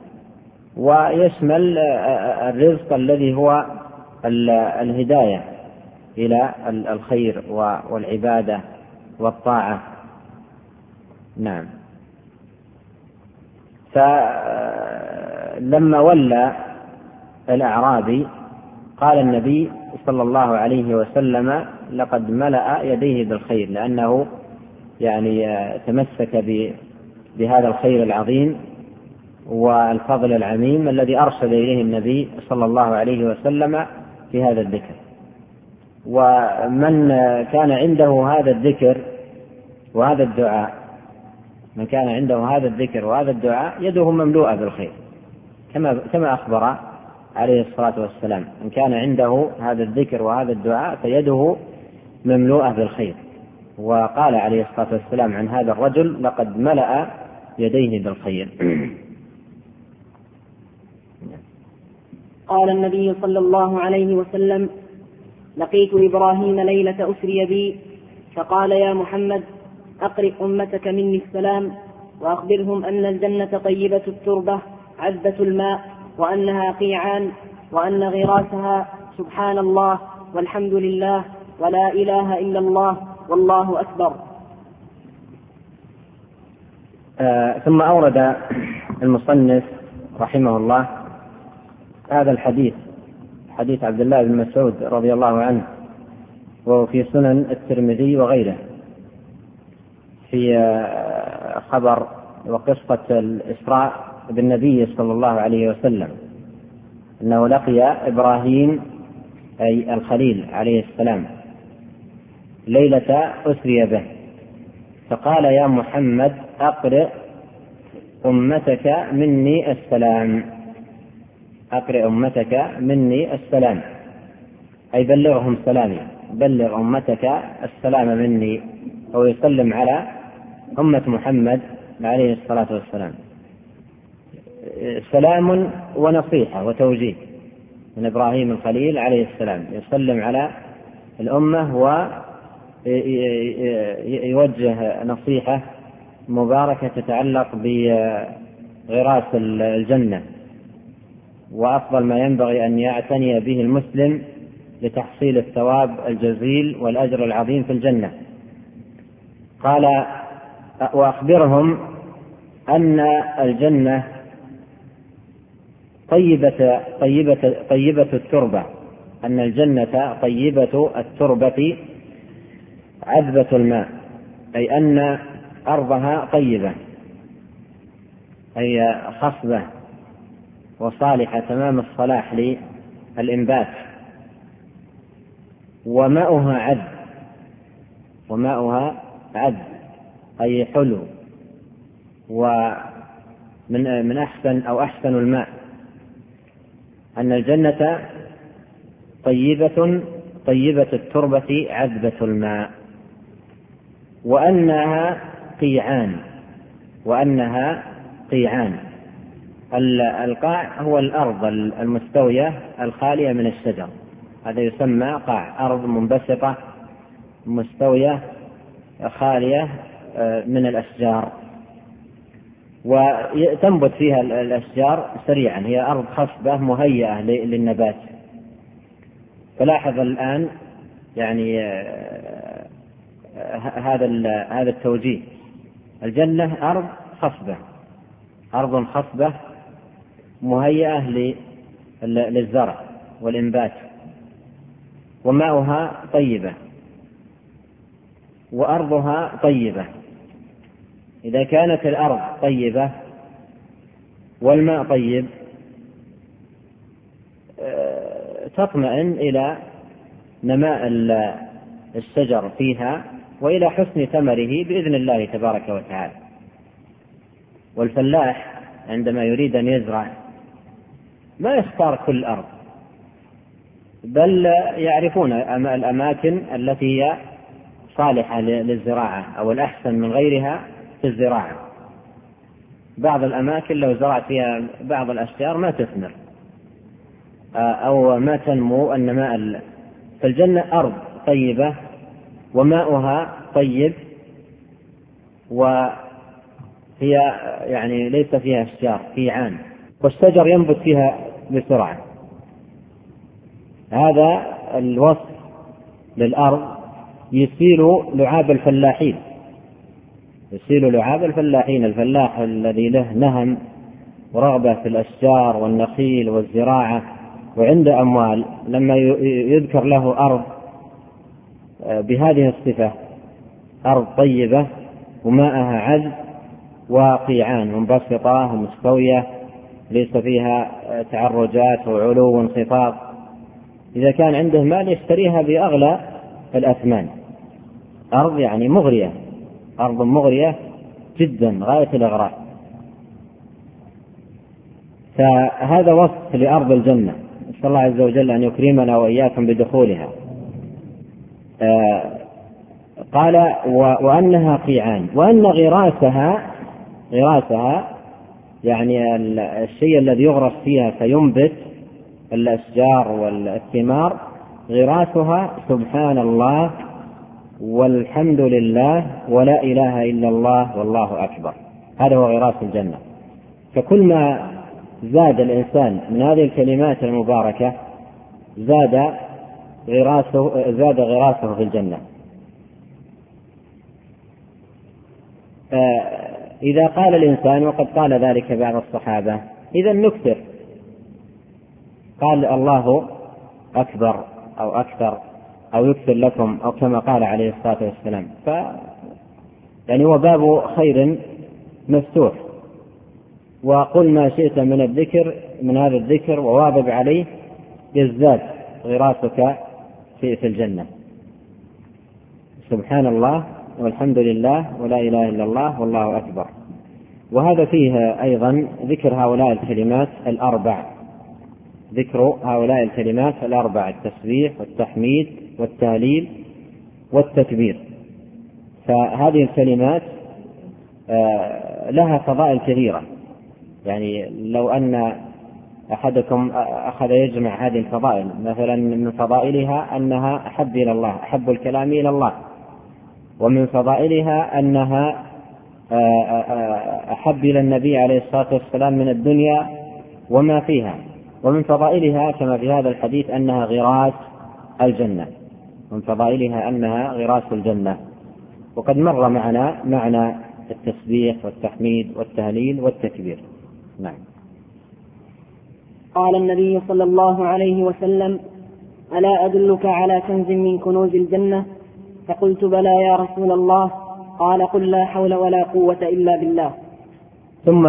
ويشمل الرزق الذي هو الهداية إلى الخير والعبادة والطاعة. نعم. فلما ولى الأعرابي قال النبي صلى الله عليه وسلم: لقد ملأ يديه بالخير، لأنه يعني تمسك بهذا الخير العظيم والفضل العميم الذي أرشد إليه النبي صلى الله عليه وسلم في هذا الذكر. ومن كان عنده هذا الذكر وهذا الدعاء، من كان عنده هذا الذكر وهذا الدعاء يده مملوءة بالخير، كما أخبر عليه الصلاة والسلام: من كان عنده هذا الذكر وهذا الدعاء فيده مملوءة بالخير. وقال عليه الصلاة والسلام عن هذا الرجل: لقد ملأ يديه بالخير. قال النبي صلى الله عليه وسلم: لقيت إبراهيم ليلة أسري بي فقال: يا محمد أقرئ أمتك مني السلام، وأخبرهم أن الجنة طيبة التربة عذبة الماء، وأنها قيعان، وأن غراسها سبحان الله والحمد لله ولا إله إلا الله والله أكبر. ثم أورد المصنف رحمه الله هذا الحديث، حديث عبد الله بن مسعود رضي الله عنه، وهو في سنن الترمذي وغيره، في خبر وقصة الإسراء بالنبي صلى الله عليه وسلم، أنه لقي إبراهيم أي الخليل عليه السلام ليلة أسري به، فقال: يا محمد أقرئ أمتك مني السلام، أقرئ أمتك مني السلام، أي بلغهم سلامي، بلغ أمتك السلام مني، أو يسلم على أمة محمد عليه الصلاة والسلام. سلام ونصيحة وتوجيه من إبراهيم الخليل عليه السلام، يسلم على الأمة ويوجه نصيحة مباركة تتعلق بغراس الجنة، وأفضل ما ينبغي أن يعتني به المسلم لتحصيل الثواب الجزيل والأجر العظيم في الجنة. قال: وأخبرهم أن الجنة طيبة التربة، أن الجنة طيبة التربة عذبة الماء، أي أن أرضها طيبة، أي خصبة وصالحة تمام الصلاح للإنبات، وماؤها عذب أي حلو، ومن أحسن أو أحسن الماء. أن الجنة طيبة التربة عذبة الماء، وأنها قيعان. القاع هو الأرض المستوية الخالية من الشجر، هذا يسمى قاع، أرض منبسطة مستوية خالية من الأشجار. وتنبت فيها الأشجار سريعا، هي أرض خصبة مهيئة للنبات. فلاحظ الآن يعني هذا التوجيه. الجنة أرض خصبة، أرض خصبة مهيئة للزرع والإنبات، وماؤها طيبة وأرضها طيبة. إذا كانت الأرض طيبة والماء طيب تطمئن إلى نماء الشجر فيها وإلى حسن ثمره بإذن الله تبارك وتعالى. والفلاح عندما يريد أن يزرع ما يختار كل أرض، بل يعرفون الأماكن التي هي صالحة للزراعة أو الأحسن من غيرها في الزراعة. بعض الأماكن لو زرعت فيها بعض الأشجار ما تثمر أو ما تنمو النماء. فالجنة أرض طيبة وماؤها طيب، وهي يعني ليس فيها أشجار قيعان، والشجر ينبت فيها بسرعة. هذا الوصف للأرض يسيل لعاب الفلاحين، يسيل لعاب الفلاحين. الفلاح الذي له نهم ورغبة في الأشجار والنخيل والزراعة وعنده أموال، لما يذكر له أرض بهذه الصفة، أرض طيبة وماءها عذب وقيعان منبسطة ومستوية ليس فيها تعرجات وعلو وانخفاض، إذا كان عنده مال يشتريها بأغلى الأثمان. أرض يعني مغرية، أرض مغرية جدا غاية الإغراء. فهذا وصف لأرض الجنة، نسأل الله عز وجل أن يكرمنا وإياكم بدخولها. قال وأنها قيعان، وأن غراسها يعني الشيء الذي يغرس فيها فينبت الأشجار والثمار، غراسها سبحان الله والحمد لله ولا إله إلا الله والله أكبر. هذا هو غراس الجنة. فكل ما زاد الإنسان من هذه الكلمات المباركة زاد غراسه في الجنة. إذا قال الإنسان، وقد قال ذلك بعض الصحابة، إذا نكثر، قال الله أكبر أو أكثر أو يكثر لكم أو كما قال عليه الصلاة والسلام. يعني هو باب خير مفتوح، وقل ما شئت من الذكر من هذا الذكر وواظب عليه يزداد غراسك في الجنة. سبحان الله والحمد لله ولا إله إلا الله والله أكبر. وهذا فيه أيضا ذكر هؤلاء الكلمات الأربع، ذكر هؤلاء الكلمات الأربع: التسبيح والتحميد والتهليل والتكبير. فهذه الكلمات لها فضائل كثيرة. يعني لو أن أحدكم أخذ يجمع هذه الفضائل، مثلا من فضائلها أنها أحب إلى الله، أحب الكلام إلى الله، ومن فضائلها أنها أحب إلى النبي عليه الصلاة والسلام من الدنيا وما فيها، ومن فضائلها كما في هذا الحديث أنها غراس الجنة، من فضائلها أنها غراس الجنة. وقد مر معنا معنى التسبيح والتحميد والتهليل والتكبير. نعم. قال النبي صلى الله عليه وسلم: ألا أدلك على كنز من كنوز الجنة؟ فقلت: بلى يا رسول الله. قال: قل لا حول ولا قوة إلا بالله. ثم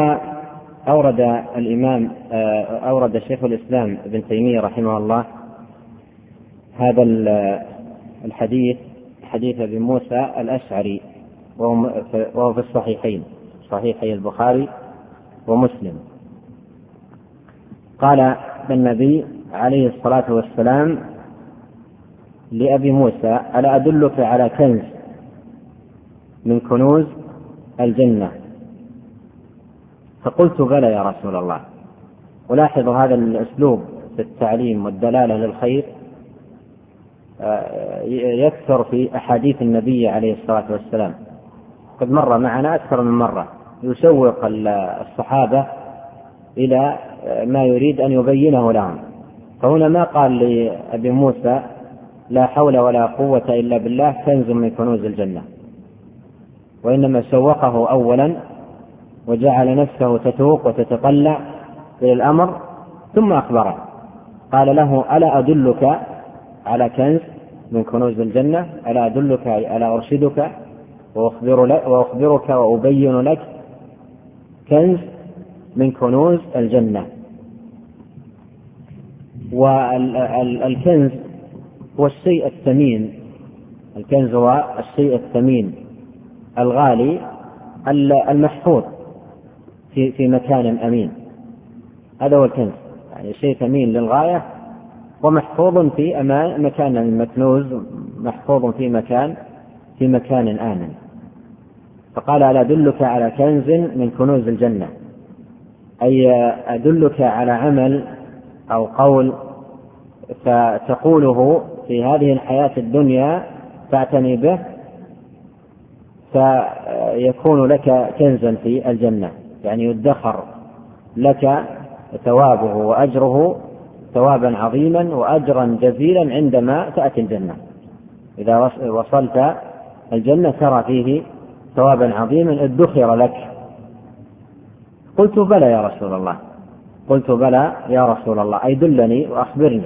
أورد شيخ الإسلام ابن تيمية رحمه الله هذا الحديث، حديث أبي موسى الأشعري، وهو في الصحيحين، صحيحي البخاري ومسلم. قال النبي عليه الصلاة والسلام لأبي موسى: ألا أدلك على كنز من كنوز الجنة؟ فقلت: بلى يا رسول الله. ولاحظوا هذا الأسلوب في التعليم والدلالة للخير يكثر في أحاديث النبي عليه الصلاة والسلام، قد مر معنا أكثر من مرة يسوق الصحابة إلى ما يريد أن يبينه لهم. فهنا ما قال لأبي موسى لا حول ولا قوة إلا بالله كنز من كنوز الجنة، وإنما سوقه أولا وجعل نفسه تتوق وتتطلع إلى الأمر ثم أخبره، قال له ألا أدلك على كنز من كنوز الجنة؟ ألا أدلك، ألا أرشدك وأخبرك وأبين لك كنز من كنوز الجنة. والكنز هو الشيء الثمين، الكنز هو الشيء الثمين الغالي المحفوظ في مكان أمين، هذا هو الكنز، يعني شيء ثمين للغاية ومحفوظ في مكان مكنوز، محفوظ في مكان آمن. فقال ألا أدلك على كنز من كنوز الجنة، أي أدلك على عمل أو قول فتقوله في هذه الحياة الدنيا تعتني به فيكون لك كنزا في الجنة، يعني يدخر لك ثوابه وأجره ثوابا عظيما وأجرا جزيلا عندما تأتي الجنة. إذا وصلت الجنة ترى فيه ثوابا عظيما ادخر لك. قلت بلى يا رسول الله، قلت بلى يا رسول الله، أي دلني وأخبرني.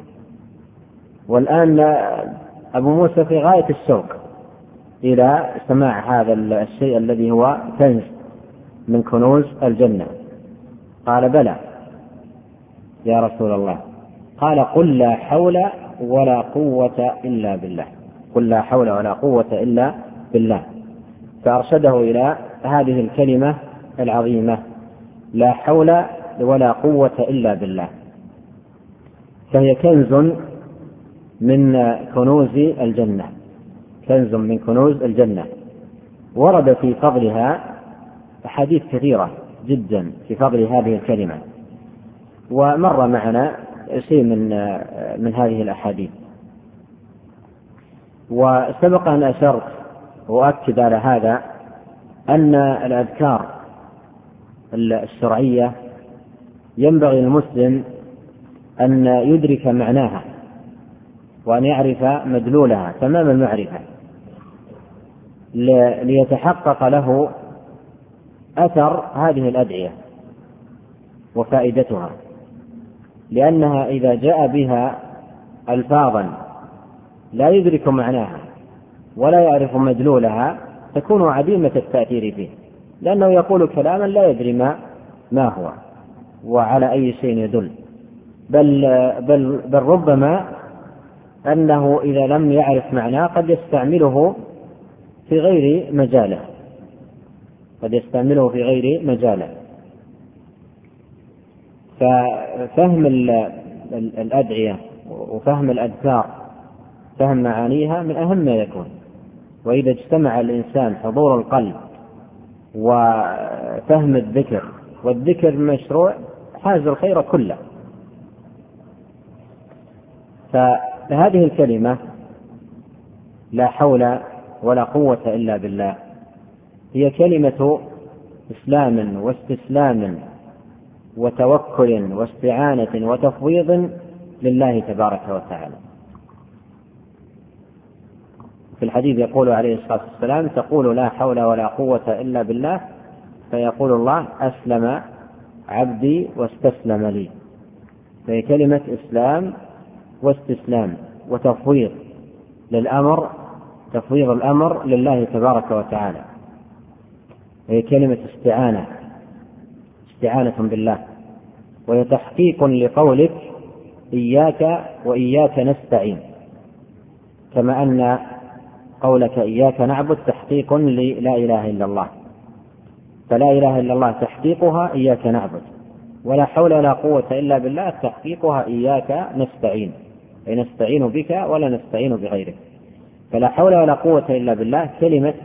والآن أبو موسى في غاية الشوق إلى سماع هذا الشيء الذي هو كنز من كنوز الجنة. قال بلى يا رسول الله. قال قل لا حول ولا قوة إلا بالله، قل لا حول ولا قوة إلا بالله. فأرشده إلى هذه الكلمة العظيمة لا حول ولا قوة إلا بالله، فهي كنز من كنوز الجنة، كنز من كنوز الجنة. ورد في فضلها أحاديث كثيرة جدا في فضل هذه الكلمة، ومر معنا شيء من هذه الأحاديث. وسبق أن أشرت وأكد على هذا أن الأذكار الشرعية ينبغي المسلم أن يدرك معناها وأن يعرف مدلولها تمام المعرفة ليتحقق له أثر هذه الأدعية وفائدتها، لأنها إذا جاء بها ألفاظا لا يدرك معناها ولا يعرف مدلولها تكون عديمة التأثير فيه، لأنه يقول كلاما لا يدري ما هو وعلى أي شيء يدل، بل ربما أنه إذا لم يعرف معناه قد يستعمله في غير مجاله، قد يستعمله في غير مجاله. ففهم الأدعية وفهم الأذكار، فهم معانيها من أهم ما يكون. وإذا اجتمع الإنسان حضور القلب وفهم الذكر، والذكر مشروع حاز الخير كله. فهذه الكلمة لا حول ولا قوة إلا بالله هي كلمة إسلام واستسلام وتوكل واستعانة وتفويض لله تبارك وتعالى. في الحديث يقول عليه الصلاة والسلام تقول لا حول ولا قوة إلا بالله فيقول الله أسلم عبدي واستسلم لي. فهي كلمة إسلام واستسلام وتفويض للأمر، تفويض الأمر لله تبارك وتعالى. هي كلمة استعانة بالله، وهي تحقيق لقولك إياك وإياك نستعين، كما أن قولك إياك نعبد تحقيق للا إله إلا الله، فلا إله إلا الله تحقيقها إياك نعبد، ولا حول ولا قوة إلا بالله تحقيقها إياك نستعين، أي نستعين بك ولا نستعين بغيرك. فلا حول ولا قوة إلا بالله كلمة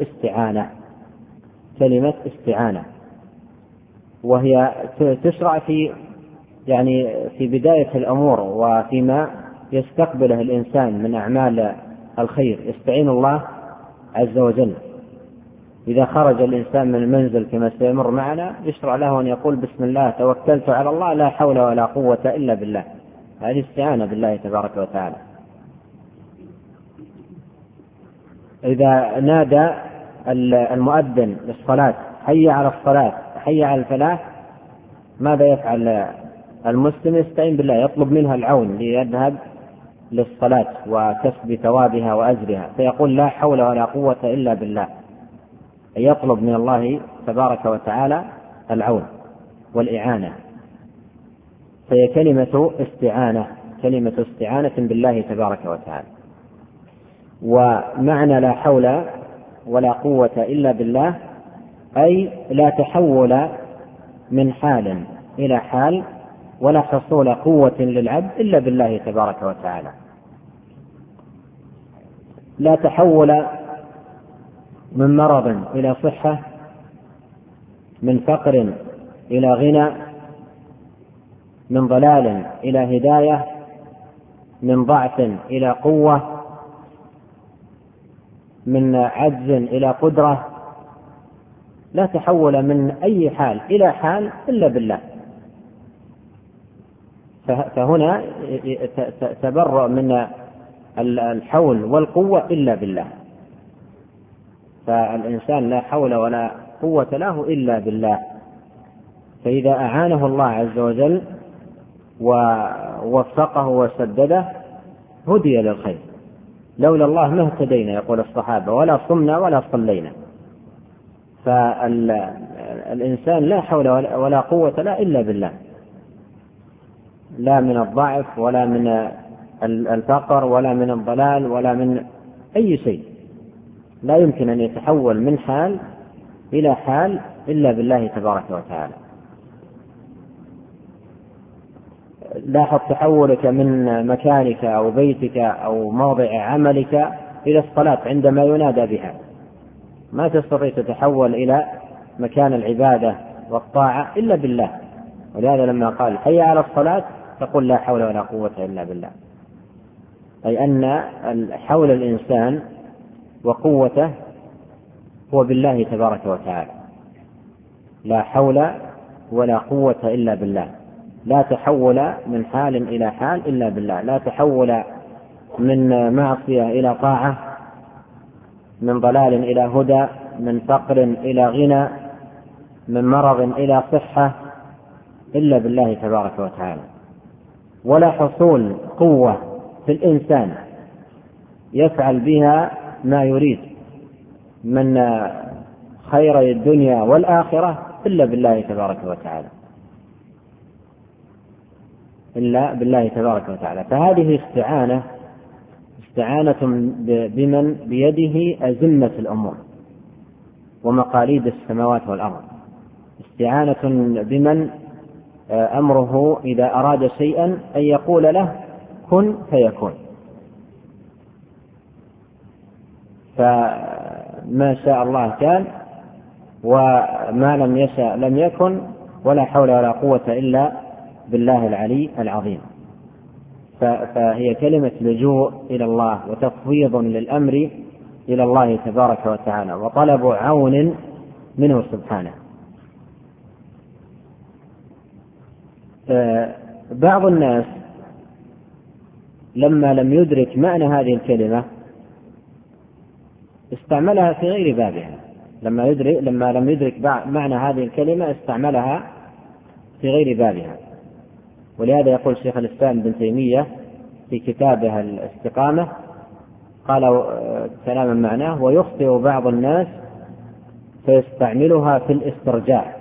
استعانة، وهي تشرع في بداية الأمور وفيما يستقبله الإنسان من أعمال الخير، يستعين الله عز وجل، إذا خرج الإنسان من المنزل كما سيمر معنا يشرع له أن يقول بسم الله توكلت على الله لا حول ولا قوة إلا بالله. هذه استعانة بالله تبارك وتعالى. إذا نادى المؤذن للصلاة حي على الصلاة حي على الفلاح، ماذا يفعل المسلم؟ يستعين بالله، يطلب منها العون ليذهب للصلاة وكسب ثوابها وأجرها، فيقول لا حول ولا قوة إلا بالله، يطلب من الله تبارك وتعالى العون والإعانة. فهي كلمة استعانة بالله تبارك وتعالى. ومعنى لا حول ولا قوة إلا بالله أي لا تحول من حال إلى حال ولا حصول قوة للعبد إلا بالله تبارك وتعالى. لا تحول من مرض إلى صحة، من فقر إلى غنى، من ضلال إلى هداية، من ضعف إلى قوة، من عجز إلى قدرة. لا تحول من أي حال إلى حال إلا بالله. فهنا تبرأ من الحول والقوة إلا بالله. فالإنسان لا حول ولا قوة له إلا بالله. فإذا أعانه الله عز وجل ووفقه وسدده هدي للخير. لولا الله ما اهتدينا يقول الصحابة، ولا صمنا ولا صلينا. فالإنسان لا حول ولا قوة لا إلا بالله، لا من الضعف ولا من الفقر ولا من الضلال ولا من أي شيء. لا يمكن أن يتحول من حال إلى حال إلا بالله تبارك وتعالى. لاحظ تحولك من مكانك أو بيتك أو موضع عملك إلى الصلاة عندما ينادى بها، ما تستطيع تتحول إلى مكان العبادة والطاعة إلا بالله. ولهذا لما قال حي على الصلاة تقول لا حول ولا قوة إلا بالله، أي أن حول الإنسان وقوته هو بالله تبارك وتعالى. لا حول ولا قوة إلا بالله. لا تحول من حال إلى حال إلا بالله. لا تحول من معصية إلى طاعة، من ضلال إلى هدى، من فقر إلى غنى، من مرض إلى صحة إلا بالله تبارك وتعالى. ولا حصول قوة في الإنسان يفعل بها ما يريد من خير الدنيا والآخرة إلا بالله تبارك وتعالى، إلا بالله تبارك وتعالى. فهذه استعانة بمن بيده أزمة الأمور ومقاليد السماوات والأرض، استعانة بمن أمره إذا أراد شيئا أن يقول له كن فيكون، فما شاء الله كان وما لم يشاء لم يكن، ولا حول ولا قوة إلا بالله العلي العظيم. فهي كلمة لجوء إلى الله وتفويض للأمر إلى الله تبارك وتعالى وطلب عون منه سبحانه. بعض الناس لما لم يدرك معنى هذه الكلمة استعملها في غير بابها. لما لم يدرك معنى هذه الكلمة استعملها في غير بابها. ولهذا يقول شيخ الإسلام ابن تيمية في كتابه الاستقامة قال كلاما معناه: ويخطئ بعض الناس فيستعملها في الاسترجاع،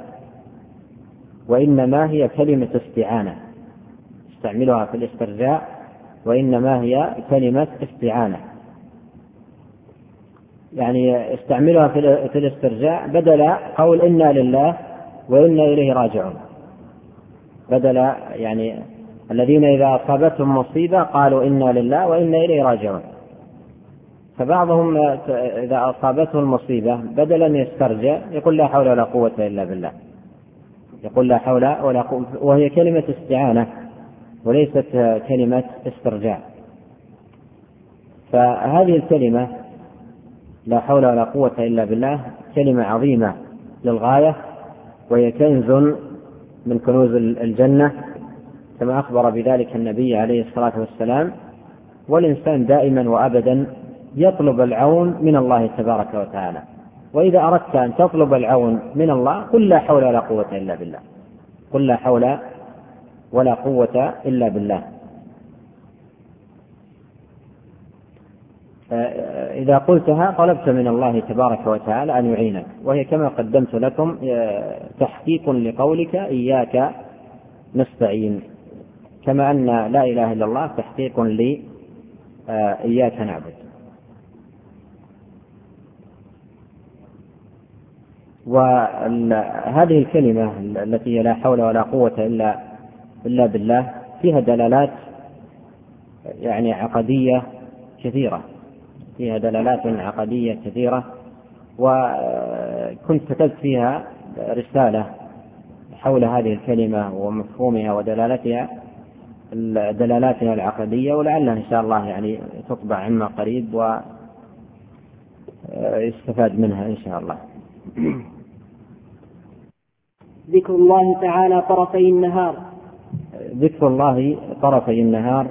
وإنما هي كلمة استعانة. يستعملها في الاسترجاع وإنما هي كلمة استعانة، يعني استعملها في الاسترجاع بدل قول إنا لله وإنا إليه راجعون، بدل يعني الذين إذا أصابتهم مصيبة قالوا إنا لله وإنا إليه راجعون. فبعضهم إذا أصابته المصيبة بدل أن يسترجع يقول لا حول ولا قوة إلا بالله، يقول لا حول ولا قوة، وهي كلمة استعانة وليست كلمة استرجاع. فهذه الكلمة لا حول ولا قوة إلا بالله كلمة عظيمة للغاية، وهي كنز من كنوز الجنة كما أخبر بذلك النبي عليه الصلاة والسلام. والإنسان دائما وأبدا يطلب العون من الله تبارك وتعالى، وإذا أردت أن تطلب العون من الله قل لا حول ولا قوة إلا بالله، قل لا حول ولا قوة إلا بالله. إذا قلتها طلبت من الله تبارك وتعالى أن يعينك، وهي كما قدمت لكم تحقيق لقولك إياك نستعين، كما أن لا إله إلا الله تحقيق لي إياك نعبد. وهذه الكلمة التي لا حول ولا قوة إلا بالله فيها دلالات يعني عقدية كثيرة، فيها دلالات عقدية كثيرة، وكنت كتبت فيها رسالة حول هذه الكلمة ومفهومها ودلالاتها العقدية، ولعلها إن شاء الله يعني تطبع عما قريب ويستفاد منها إن شاء الله. ذكر الله تعالى طرفي النهار. ذكر الله طرفي النهار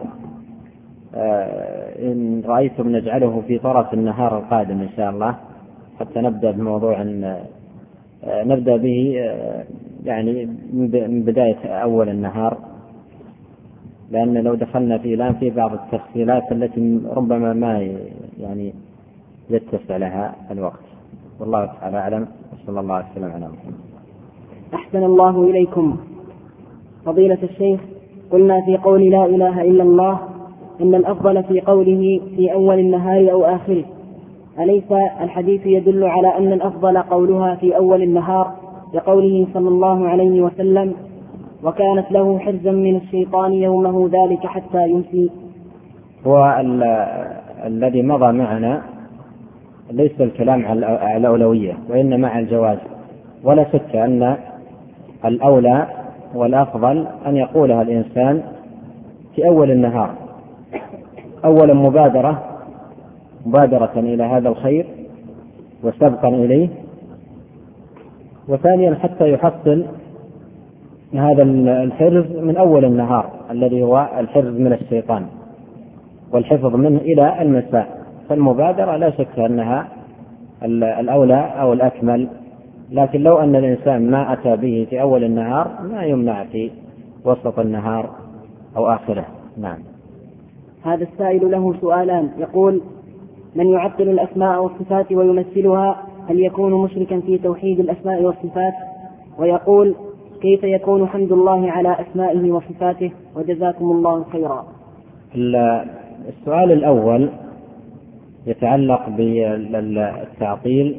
إن رأيتم نجعله في طرف النهار القادم إن شاء الله، حتى نبدأ بموضوع نبدأ به يعني من بداية أول النهار، لأن لو دخلنا فيه الآن في بعض التفصيلات التي ربما ما يعني يتسع لها الوقت. والله تعالى أعلم، وصلى الله عليه وسلم على محمد. أحسن الله إليكم. فضيلة الشيخ، قلنا في قول لا إله إلا الله إن الأفضل في قوله في أول النهار أو آخره، أليس الحديث يدل على أن الأفضل قولها في أول النهار لقوله صلى الله عليه وسلم وكانت له حرزا من الشيطان يومه ذلك حتى يمسي؟ هو الذي مضى معنا ليس الكلام على الأولوية وإنما على الجواز، ولا شك أن الأولى والأفضل أن يقولها الإنسان في أول النهار، أولا مبادرة إلى هذا الخير وسبقا إليه، وثانيا حتى يحصل هذا الحرز من أول النهار الذي هو الحرز من الشيطان والحفظ منه إلى المساء. فالمبادرة لا شك أنها الأولى أو الأكمل، لكن لو أن الإنسان ما أتى به في أول النهار ما يمنع في وسط النهار أو آخره. نعم. هذا السائل له سؤالان، يقول: من يعطل الأسماء والصفات ويمثلها هل يكون مشركا في توحيد الأسماء والصفات؟ ويقول: كيف يكون حمد الله على أسمائه وصفاته؟ وجزاكم الله خيرا. السؤال الأول يتعلق بالتعطيل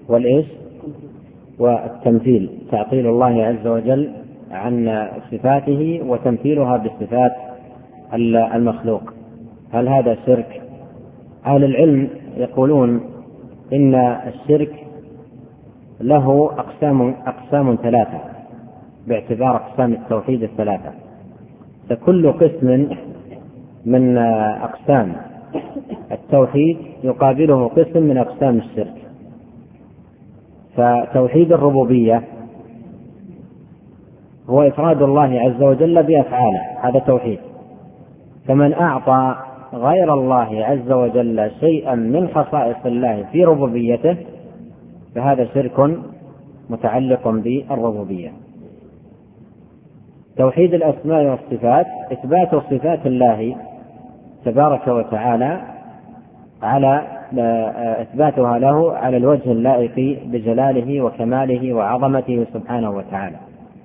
والتمثيل، تعطيل الله عز وجل عن صفاته وتمثيلها بصفات المخلوق، هل هذا شرك؟ أهل العلم يقولون إن الشرك له أقسام ثلاثة باعتبار أقسام التوحيد الثلاثة، فكل قسم من أقسام التوحيد يقابله قسم من أقسام الشرك. فتوحيد الربوبية هو إفراد الله عز وجل بأفعاله، هذا توحيد. فمن أعطى غير الله عز وجل شيئا من خصائص الله في ربوبيته فهذا شرك متعلق بالربوبية. توحيد الأسماء والصفات إثبات صفات الله تبارك وتعالى على إثباتها له على الوجه اللائق بجلاله وكماله وعظمته سبحانه وتعالى.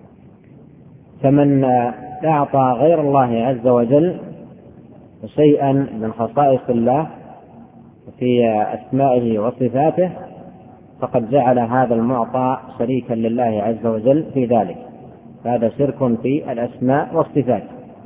فمن أعطى غير الله عز وجل شيئا من خصائص الله في أسمائه وصفاته فقد جعل هذا المعطى شريكا لله عز وجل في ذلك، هذا شرك في الأسماء والصفات.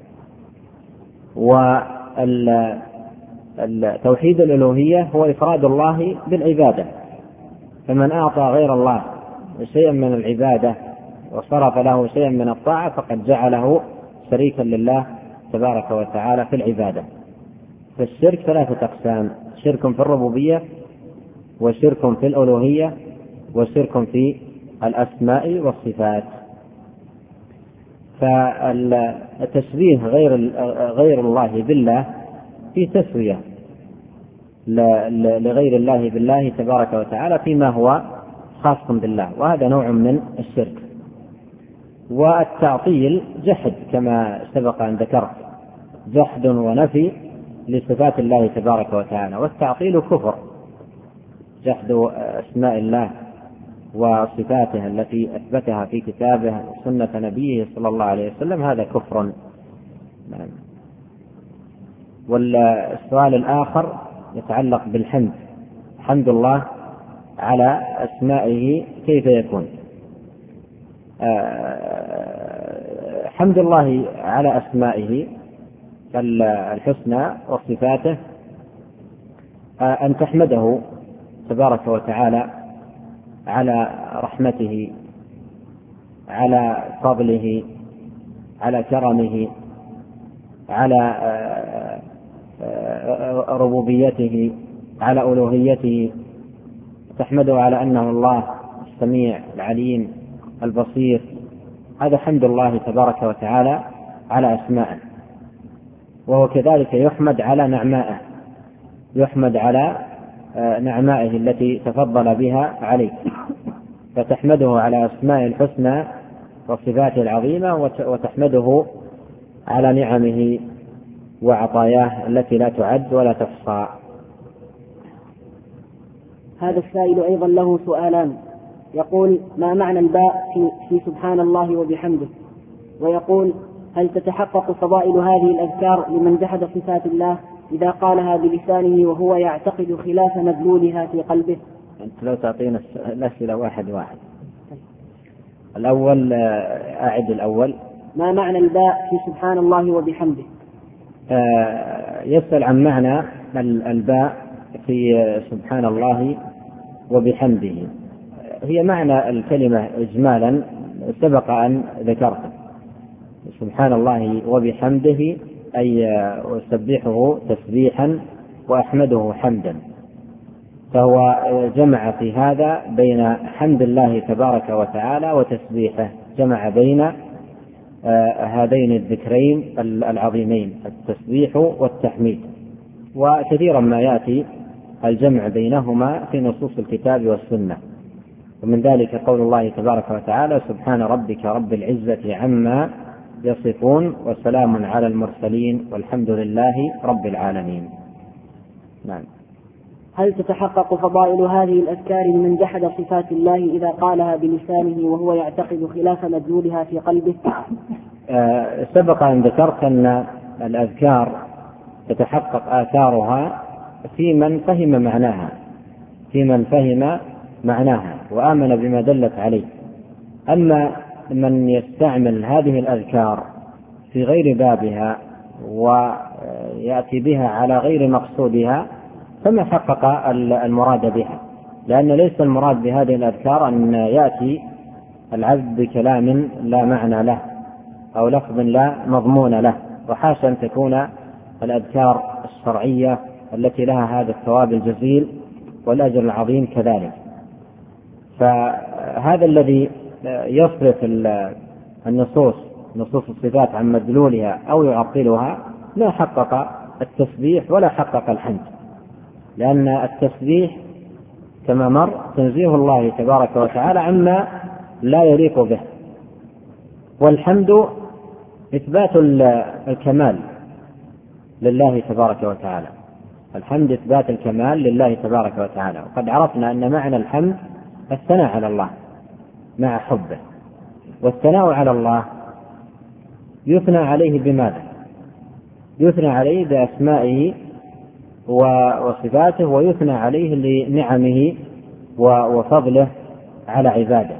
والتوحيد الألوهية هو إفراد الله بالعبادة، فمن أعطى غير الله شيئا من العبادة وصرف له شيئا من الطاعة فقد جعله شريكا لله تبارك وتعالى في العبادة. فالشرك ثلاثة أقسام: شرك في الربوبية، وشرك في الألوهية وشرك في الأسماء والصفات. فالتشبيه غير الله بالله في تسوية لغير الله بالله تبارك وتعالى فيما هو خاص بالله، وهذا نوع من الشرك. والتعطيل جحد كما سبق أن ذكرت، جحد ونفي لصفات الله تبارك وتعالى، والتعطيل كفر. جحد أسماء الله وصفاته التي أثبتها في كتابه وسنة نبيه صلى الله عليه وسلم هذا كفر. والسؤال الآخر يتعلق بالحمد، حمد الله على أسمائه كيف يكون؟ حمد الله على أسمائه الحسنى وصفاته أن تحمده تبارك وتعالى على رحمته، على فضله، على كرمه، على ربوبيته، على ألوهيته، تحمده على أنه الله السميع العليم البصير. هذا حمد الله تبارك وتعالى على أسمائه. وهو كذلك يحمد على نعمائه، يحمد على نعمائه التي تفضل بها عليك، فتحمده على أسماء الحسنى وصفاته العظيمة، وتحمده على نعمه وعطاياه التي لا تعد ولا تحصى. هذا السائل أيضا له سؤالان، يقول: ما معنى الباء في سبحان الله وبحمده؟ ويقول: هل تتحقق فضائل هذه الأذكار لمن جحد صفات الله إذا قالها بلسانه وهو يعتقد خلاف مدلولها في قلبه؟ أنت لو تعطينا الأسئلة واحد واحد. الأول أعد الأول. ما معنى الباء في سبحان الله وبحمده؟ يسأل عن معنى الباء في سبحان الله وبحمده. هي معنى الكلمة إجمالا سبق أن ذكرته، سبحان الله وبحمده أي أسبحه تسبيحا وأحمده حمدا. فهو جمع في هذا بين حمد الله تبارك وتعالى وتسبيحه، جمع بين هذين الذكرين العظيمين، التسبيح والتحميد. وكثيرا ما يأتي الجمع بينهما في نصوص الكتاب والسنة، ومن ذلك قول الله تبارك وتعالى: سبحان ربك رب العزة عما يصفون وسلام على المرسلين والحمد لله رب العالمين. نعم. هل تتحقق فضائل هذه الأذكار لمن جحد صفات الله إذا قالها بلسانه وهو يعتقد خلاف مدلولها في قلبه؟ سبق أن ذكرت أن الأذكار تتحقق آثارها في من فهم معناها، في من فهم معناها وآمن بما دلت عليه. أما من يستعمل هذه الأذكار في غير بابها ويأتي بها على غير مقصودها فما حقق المراد بها، لأن ليس المراد بهذه الأذكار أن يأتي العبد بكلام لا معنى له أو لفظ لا مضمون له، وحاشا أن تكون الأذكار الشرعية التي لها هذا الثواب الجزيل والأجر العظيم كذلك. فهذا الذي يصرف نصوص الصفات عن مدلولها أو يعطلها لا حقق التسبيح ولا حقق الحمد، لأن التسبيح كما مر تنزيه الله تبارك وتعالى عما لا يليق به، والحمد إثبات الكمال لله تبارك وتعالى. الحمد إثبات الكمال لله تبارك وتعالى. وقد عرفنا أن معنى الحمد الثناء على الله مع حبه، والثناء على الله يثنى عليه بماذا؟ يثنى عليه بأسمائه وصفاته، ويثنى عليه لنعمه وفضله على عباده.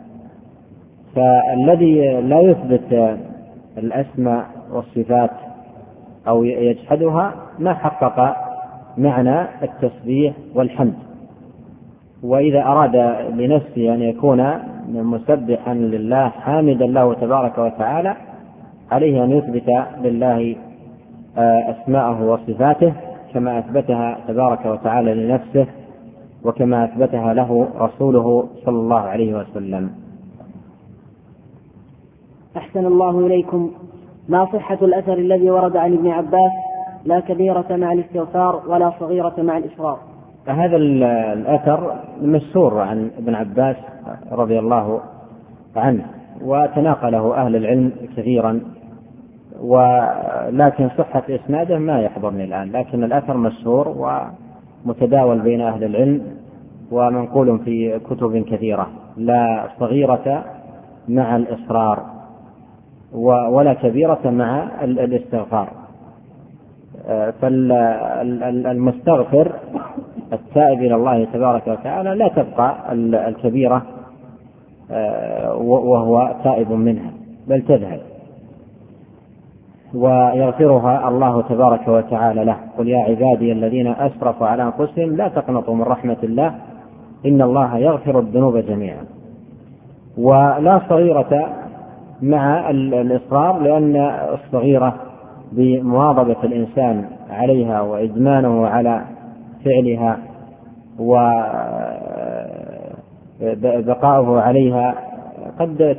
فالذي لا يثبت الأسماء والصفات أو يجحدها ما حقق معنى التسبيح والحمد. وإذا أراد لنفسه أن يكون مسبحا لله حامدا له تبارك وتعالى عليه أن يثبت لله أسماءه وصفاته كما أثبتها تبارك وتعالى لنفسه وكما أثبتها له رسوله صلى الله عليه وسلم. أحسن الله إليكم. ما صحة الأثر الذي ورد عن ابن عباس: لا كبيرة مع الاستغفار ولا صغيرة مع الإصرار؟ هذا الأثر مشهور عن ابن عباس رضي الله عنه، وتناقله أهل العلم كثيرا، ولكن صحة إسناده ما يحضرني الآن، لكن الأثر مشهور ومتداول بين أهل العلم ومنقول في كتب كثيرة: لا صغيرة مع الإصرار ولا كبيرة مع الاستغفار. فالمستغفر التائب إلى الله تبارك وتعالى لا تبقى الكبيرة وهو تائب منها، بل تذهب ويغفرها الله تبارك وتعالى له: قل يا عبادي الذين أسرفوا على أنفسهم لا تقنطوا من رحمة الله إن الله يغفر الذنوب جميعا. ولا صغيرة مع الإصرار، لأن الصغيرة بمواظبة الإنسان عليها وإدمانه على فعلها وبقاؤه عليها قد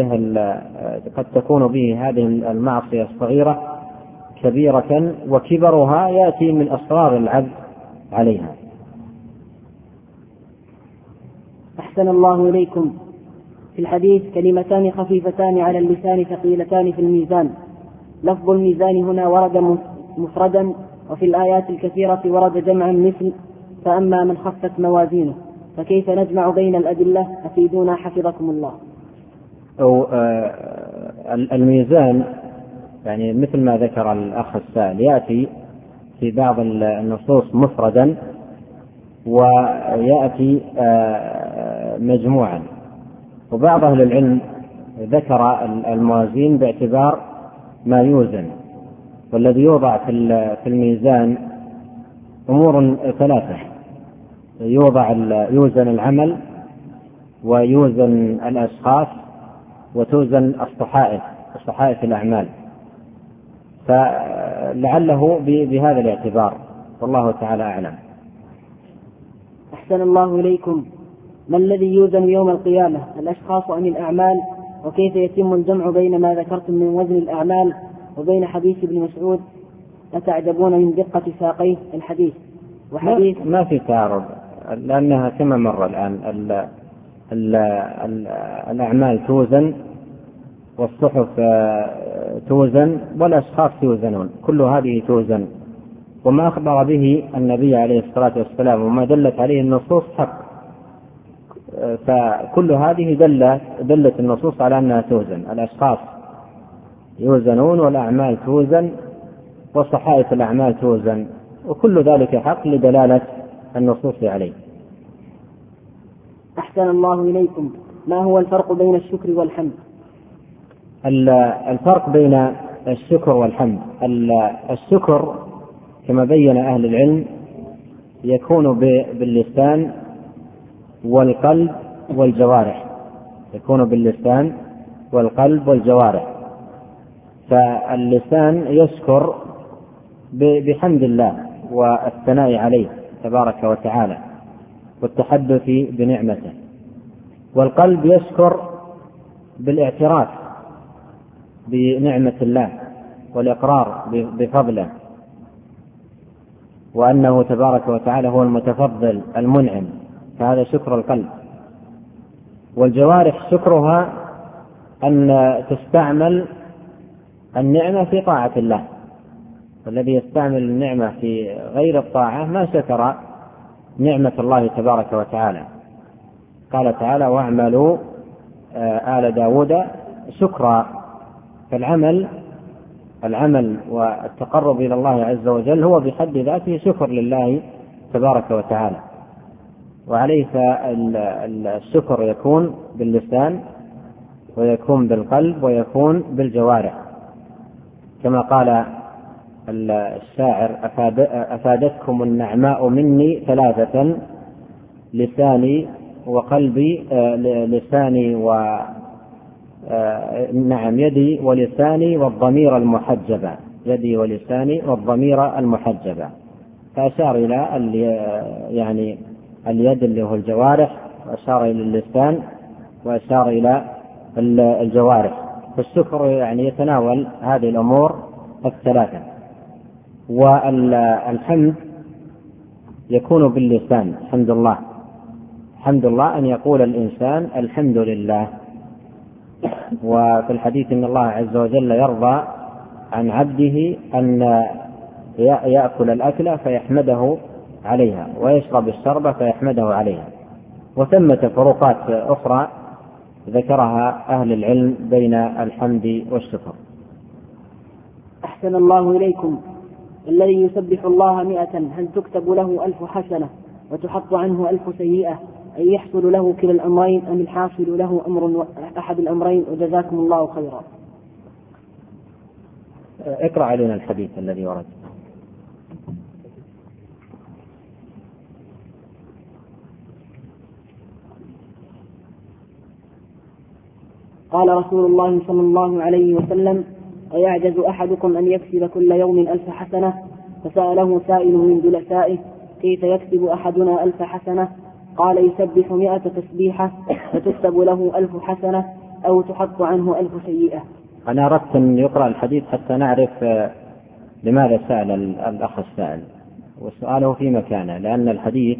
تكون به هذه المعصية الصغيرة كبيرة، وكبرها يأتي من أصرار العبد عليها. أحسن الله إليكم. في الحديث: كلمتان خفيفتان على اللسان ثقيلتان في الميزان. لفظ الميزان هنا ورد مفردا، وفي الآيات الكثيرة ورد جمعا مثل: فأما من خفت موازينه. فكيف نجمع بين الأدلة؟ أفيدونا حفظكم الله. الميزان يعني مثل ما ذكر الأخ السائل يأتي في بعض النصوص مفردا ويأتي مجموعا، وبعض أهل العلم ذكر الموازين باعتبار ما يوزن، والذي يوضع في الميزان أمور ثلاثة: يوزن العمل، ويوزن الأشخاص، وتوزن صحائف الأعمال. فلعله بهذا الاعتبار، والله تعالى أعلم. أحسن الله إليكم. ما الذي يوزن يوم القيامة، الأشخاص أم الأعمال؟ وكيف يتم الجمع بين ما ذكرتم من وزن الأعمال وبين حديث ابن مسعود: أتعجبون من دقة ساقيه الحديث؟ وحديث ما في تعارض، لأنها كما مر الآن الأعمال توزن، والصحف توزن، والأشخاص يوزنون، كل هذه توزن، وما أخبر به النبي عليه الصلاة والسلام وما دلت عليه النصوص حق، فكل هذه دلت النصوص على أنها توزن. الأشخاص يوزنون، والأعمال توزن، وصحائف الأعمال توزن، وكل ذلك حق لدلالة النصوص عليه. أحسن الله إليكم. ما هو الفرق بين الشكر والحمد؟ الفرق بين الشكر والحمد: الشكر كما بين أهل العلم يكون باللسان والقلب والجوارح، يكون باللسان والقلب والجوارح. فاللسان يشكر بحمد الله والثناء عليه تبارك وتعالى والتحدث بنعمته، والقلب يشكر بالاعتراف بنعمة الله والإقرار بفضله، وأنه تبارك وتعالى هو المتفضل المنعم، فهذا شكر القلب. والجوارح شكرها أن تستعمل النعمة في طاعة الله، والذي يستعمل النعمة في غير الطاعة ما شكر نعمة الله تبارك وتعالى. قال تعالى: واعملوا آل داود شكرا. فالعمل والتقرب إلى الله عز وجل هو بحد ذاته شكر لله تبارك وتعالى، وعليه فالشكر يكون باللسان، ويكون بالقلب، ويكون بالجوارح، كما قال الشاعر: أفادتكم النعماء مني ثلاثة: لساني وقلبي، لساني يدي ولساني والضمير المحجبة، يدي ولساني والضمير المحجبة. فأشار إلى يعني اليد اللي هو الجوارح، وأشار إلى اللسان، وأشار إلى الجوارح. فالشكر يعني يتناول هذه الأمور الثلاثة. والحمد يكون باللسان، حمد الله، حمد الله أن يقول الإنسان الحمد لله. وفي الحديث إن الله عز وجل يرضى عن عبده أن يأكل الأكلة فيحمده عليها، ويشرب الشربة فيحمده عليها. وثمة فروقات أخرى ذكرها أهل العلم بين الحمد والشكر. أحسن الله إليكم. الذي يسبح الله 100 هل تكتب له 1000 حسنة وتحط عنه 1000 سيئة؟ أن يحصل له كلا الأمرين أم الحاصل له أحد الأمرين؟ وجزاكم الله خيرا. اقرأ علينا الحديث الذي ورد. قال رسول الله صلى الله عليه وسلم: أيعجز أحدكم أن يكسب كل يوم 1000 حسنة؟ فسأله سائل من جلسائه: كيف يكسب أحدنا 1000 حسنة؟ قال: يسبح 100 تسبيحة فتكتب له 1000 حسنة أو تحط عنه 1000 سيئة. أنا أردت أن يقرأ الحديث حتى نعرف لماذا سأل الأخ السائل، وسؤاله في مكانه، لأن الحديث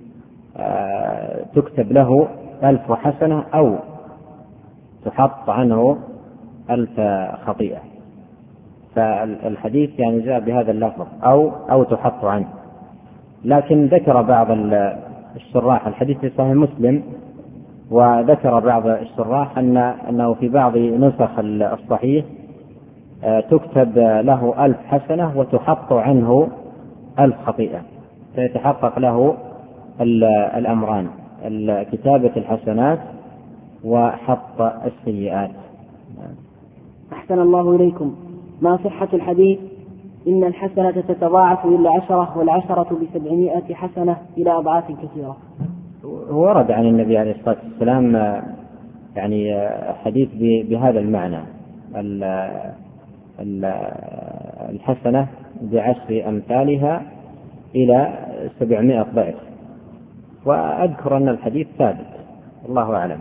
تكتب له 1000 حسنة أو تحط عنه 1000 خطيئة. فالحديث يعني جاء بهذا اللفظ أو تحط عنه. لكن ذكر بعض الشراح، الحديث في صحيح مسلم، وذكر بعض الشراح أنه في بعض نسخ الصحيح تكتب له 1000 حسنة وتحط عنه 1000 خطيئة، فيتحقق له الأمران: كتابة الحسنات وحط السيئات. أحسن الله إليكم. ما صحة الحديث إن الحسنة تتضاعف إلى 10 والعشرة ب700 حسنة إلى أضعاف كثيرة؟ ورد عن النبي عليه الصلاة والسلام يعني حديث بهذا المعنى: الحسنة ب10 أمثالها إلى 700 ضعف. وأذكر أن الحديث ثابت، الله أعلم.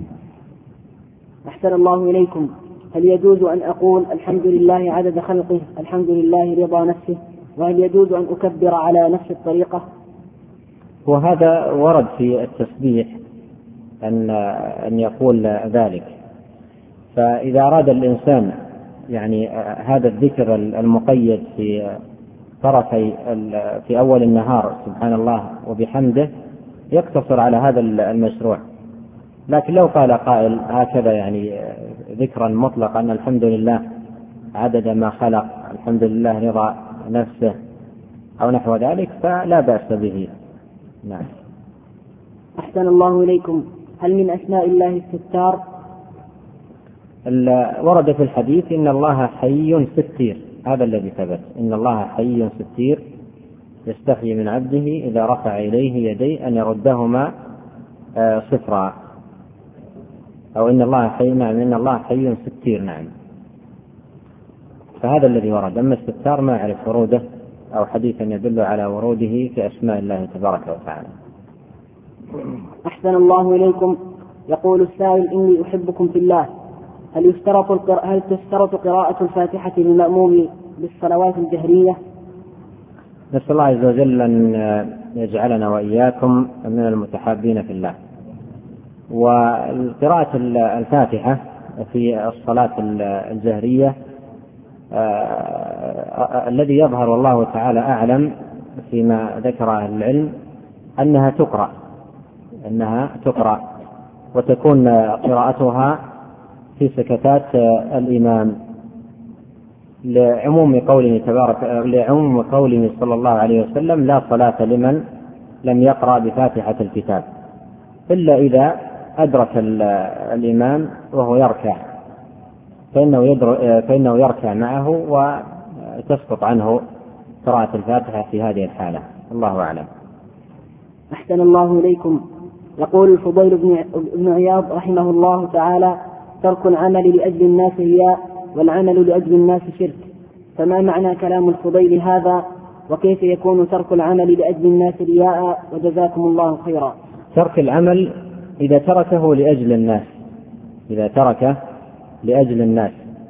أحسن الله إليكم. هل يجوز أن أقول الحمد لله عدد خلقه، الحمد لله رضا نفسه، وهل يجوز أن أكبر على نفس الطريقة؟ وهذا ورد في التسبيح أن يقول ذلك. فإذا أراد الإنسان يعني هذا الذكر المقيد في طرفي في أول النهار سبحان الله وبحمده يقتصر على هذا المشروع. لكن لو قال قائل هكذا يعني ذكرا مطلقا: الحمد لله عدد ما خلق، الحمد لله رضا نفسه، أو نحو ذلك، فلا بأس به. نعم. أحسن الله إليكم. هل من أسماء الله الستار؟ ورد في الحديث إن الله حي ستير، هذا الذي ثبت: إن الله حي ستير يستحيي من عبده إذا رفع إليه يديه أن يردهما صفرا، أو إن الله حي، نعم، إن الله حي ستير، نعم. فهذا الذي ورد. أما الستار ما أعرف وروده أو حديثا يدل على وروده في أسماء الله تبارك وتعالى. أحسن الله إليكم. يقول السائل: إني أحبكم في الله، هل تشترط قراءة الفاتحة للمأموم بالصلوات الجهرية؟ نسأل الله عز وجل أن يجعلنا وإياكم من المتحابين في الله. وقراءة الفاتحة في الصلاة الجهرية الذي يظهر والله تعالى أعلم فيما ذكر أهل العلم أنها تقرأ وتكون قراءتها في سكتات الإمام، لعموم قوله صلى الله عليه وسلم: لا صلاة لمن لم يقرأ بفاتحة الكتاب، إلا إذا أدرك الإمام وهو يركع فإنه يركع معه وتسقط عنه قراءة الفاتحة في هذه الحالة. الله أعلم. أحسن الله إليكم. يقول الفضيل بن عياض رحمه الله تعالى: ترك العمل لأجل الناس رياء، والعمل لأجل الناس شرك. فما معنى كلام الفضيل هذا؟ وكيف يكون ترك العمل لأجل الناس رياء؟ وجزاكم الله خيرا. ترك العمل إذا تركه لأجل الناس، إذا تركه لأجل الناس،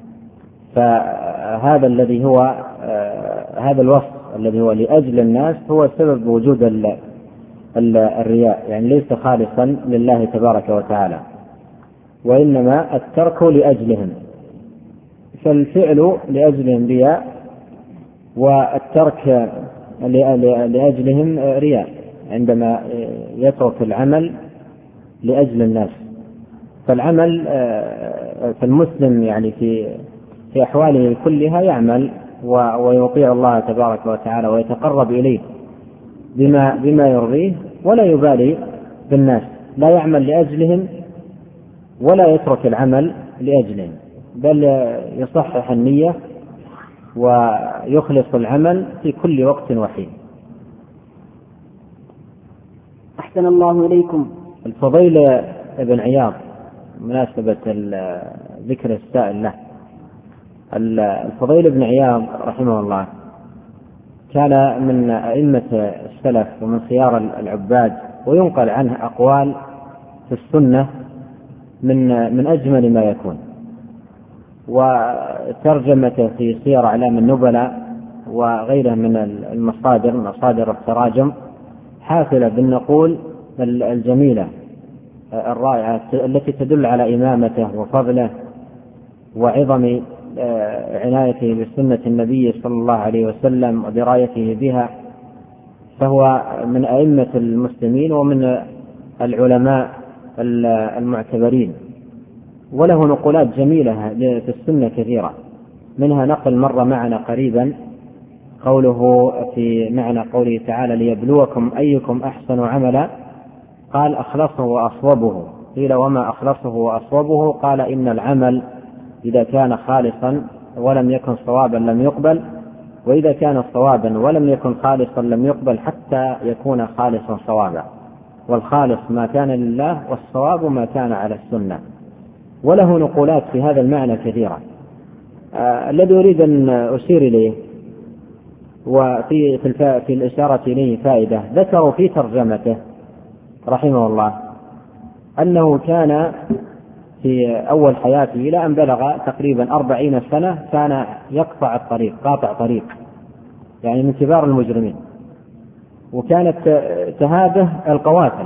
فهذا الذي هو هذا الوصف الذي هو لأجل الناس هو سبب وجود الرياء، يعني ليس خالصا لله تبارك وتعالى، وإنما الترك لأجلهم، فالفعل لأجلهم رياء والترك لأجلهم رياء عندما يترك العمل لأجل الناس. فالعمل فالمسلم يعني في أحواله كلها يعمل ويطيع الله تبارك وتعالى ويتقرب إليه بما يرضيه، ولا يبالي بالناس، لا يعمل لأجلهم ولا يترك العمل لأجلهم، بل يصحح النية ويخلص العمل في كل وقت وحين. أحسن الله إليكم. الفضيل بن عياض، مناسبة ذكر السائل له، الفضيل بن عياض رحمه الله كان من أئمة السلف ومن خيار العباد، وينقل عنه أقوال في السنة من أجمل ما يكون، وترجمته في سير أعلام النبلاء وغيرها من المصادر، مصادر التراجم، حافلة بالنقول الجميلة الرائعة التي تدل على إمامته وفضله وعظم عنايته بسنة النبي صلى الله عليه وسلم ودرايته بها، فهو من أئمة المسلمين ومن العلماء المعتبرين، وله نقولات جميلة في السنة كثيرة، منها نقل مر معنا قريبا قوله في معنى قوله تعالى ليبلوكم أيكم أحسن عملا، قال أخلصه وأصوبه، قيل وما أخلصه وأصوبه؟ قال إن العمل إذا كان خالصا ولم يكن صوابا لم يقبل، وإذا كان صوابا ولم يكن خالصا لم يقبل حتى يكون خالصا صوابا، والخالص ما كان لله والصواب ما كان على السنة. وله نقولات في هذا المعنى كثيرة. الذي أريد أن أشير إليه وفي الإشارة إليه فائدة، ذكروا في ترجمته رحمه الله أنه كان في أول حياته إلى أن بلغ تقريبا 40 سنة كان يقطع الطريق، قاطع طريق، يعني من كبار المجرمين، وكانت تهابه القوافل،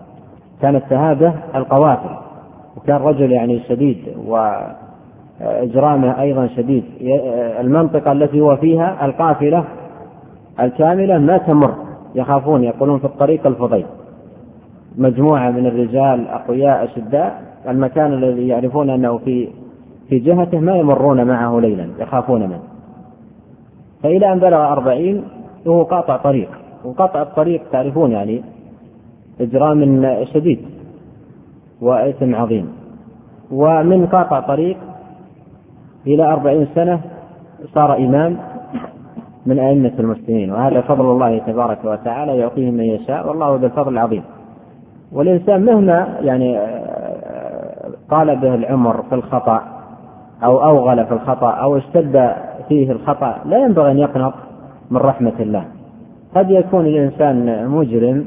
وكان رجل يعني شديد وإجرامه أيضا شديد. المنطقة التي هو فيها القافلة الكاملة ما تمر، يخافون، يقولون في الطريق الفضيل، مجموعة من الرجال أقوياء أشداء، المكان الذي يعرفون أنه في جهته ما يمرون معه ليلا، يخافون منه. فإلى أن بلغ 40 وهو قاطع طريق، وقطع الطريق تعرفون يعني إجرام شديد وإثم عظيم. ومن قاطع طريق إلى 40 سنة صار إمام من أئمة المسلمين، وهذا فضل الله تبارك وتعالى يعطيه من يشاء، والله ذو الفضل العظيم. والإنسان مهما يعني طال به العمر في الخطأ أو أوغل في الخطأ أو اشتد فيه الخطأ لا ينبغي أن يقنط من رحمة الله. قد يكون الإنسان مجرم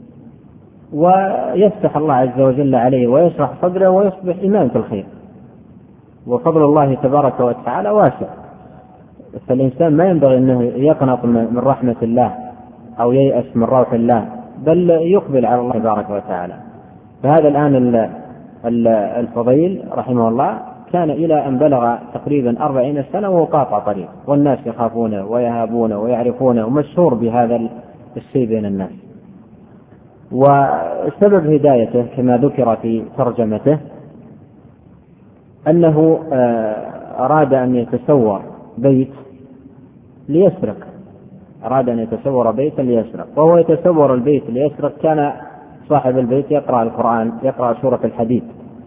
ويفتح الله عز وجل عليه ويشرح صدره ويصبح إمام في الخير، وفضل الله تبارك وتعالى واسع، فالإنسان ما ينبغي أنه يقنط من رحمة الله أو ييأس من روح الله، بل يقبل على الله تبارك وتعالى. فهذا الآن الفضيل رحمه الله كان إلى أن بلغ تقريبا 40 سنة وهو قاطع طريق، والناس يخافونه ويهابونه ويعرفونه، ومشهور بهذا الشيء بين الناس. وسبب هدايته كما ذكر في ترجمته أنه أراد أن يتسور بيت ليسرق، وهو يتسور البيت ليسرق، كان صاحب البيت يقرأ القرآن، يقرأ سورة الحديد،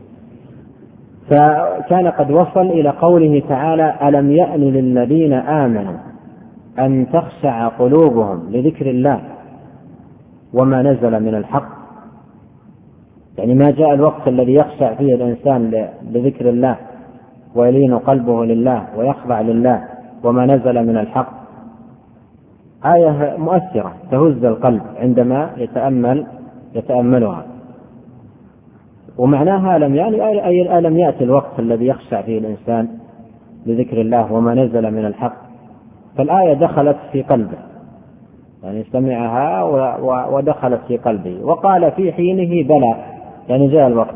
فكان قد وصل إلى قوله تعالى ألم يأن للذين آمنوا أن تخشع قلوبهم لذكر الله وما نزل من الحق، يعني ما جاء الوقت الذي يخشع فيه الإنسان لذكر الله ويلين قلبه لله ويخضع لله وما نزل من الحق. آية مؤثرة تهز القلب عندما يتأملها. ومعناها ألم يأتي الوقت الذي يخشع فيه الإنسان لذكر الله وما نزل من الحق. فالآية دخلت في قلبه، يعني سمعها ودخلت في قلبه، وقال في حينه بلى، يعني جاء الوقت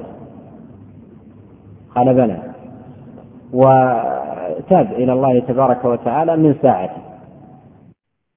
قال بلى، وتاب إلى الله تبارك وتعالى من ساعته.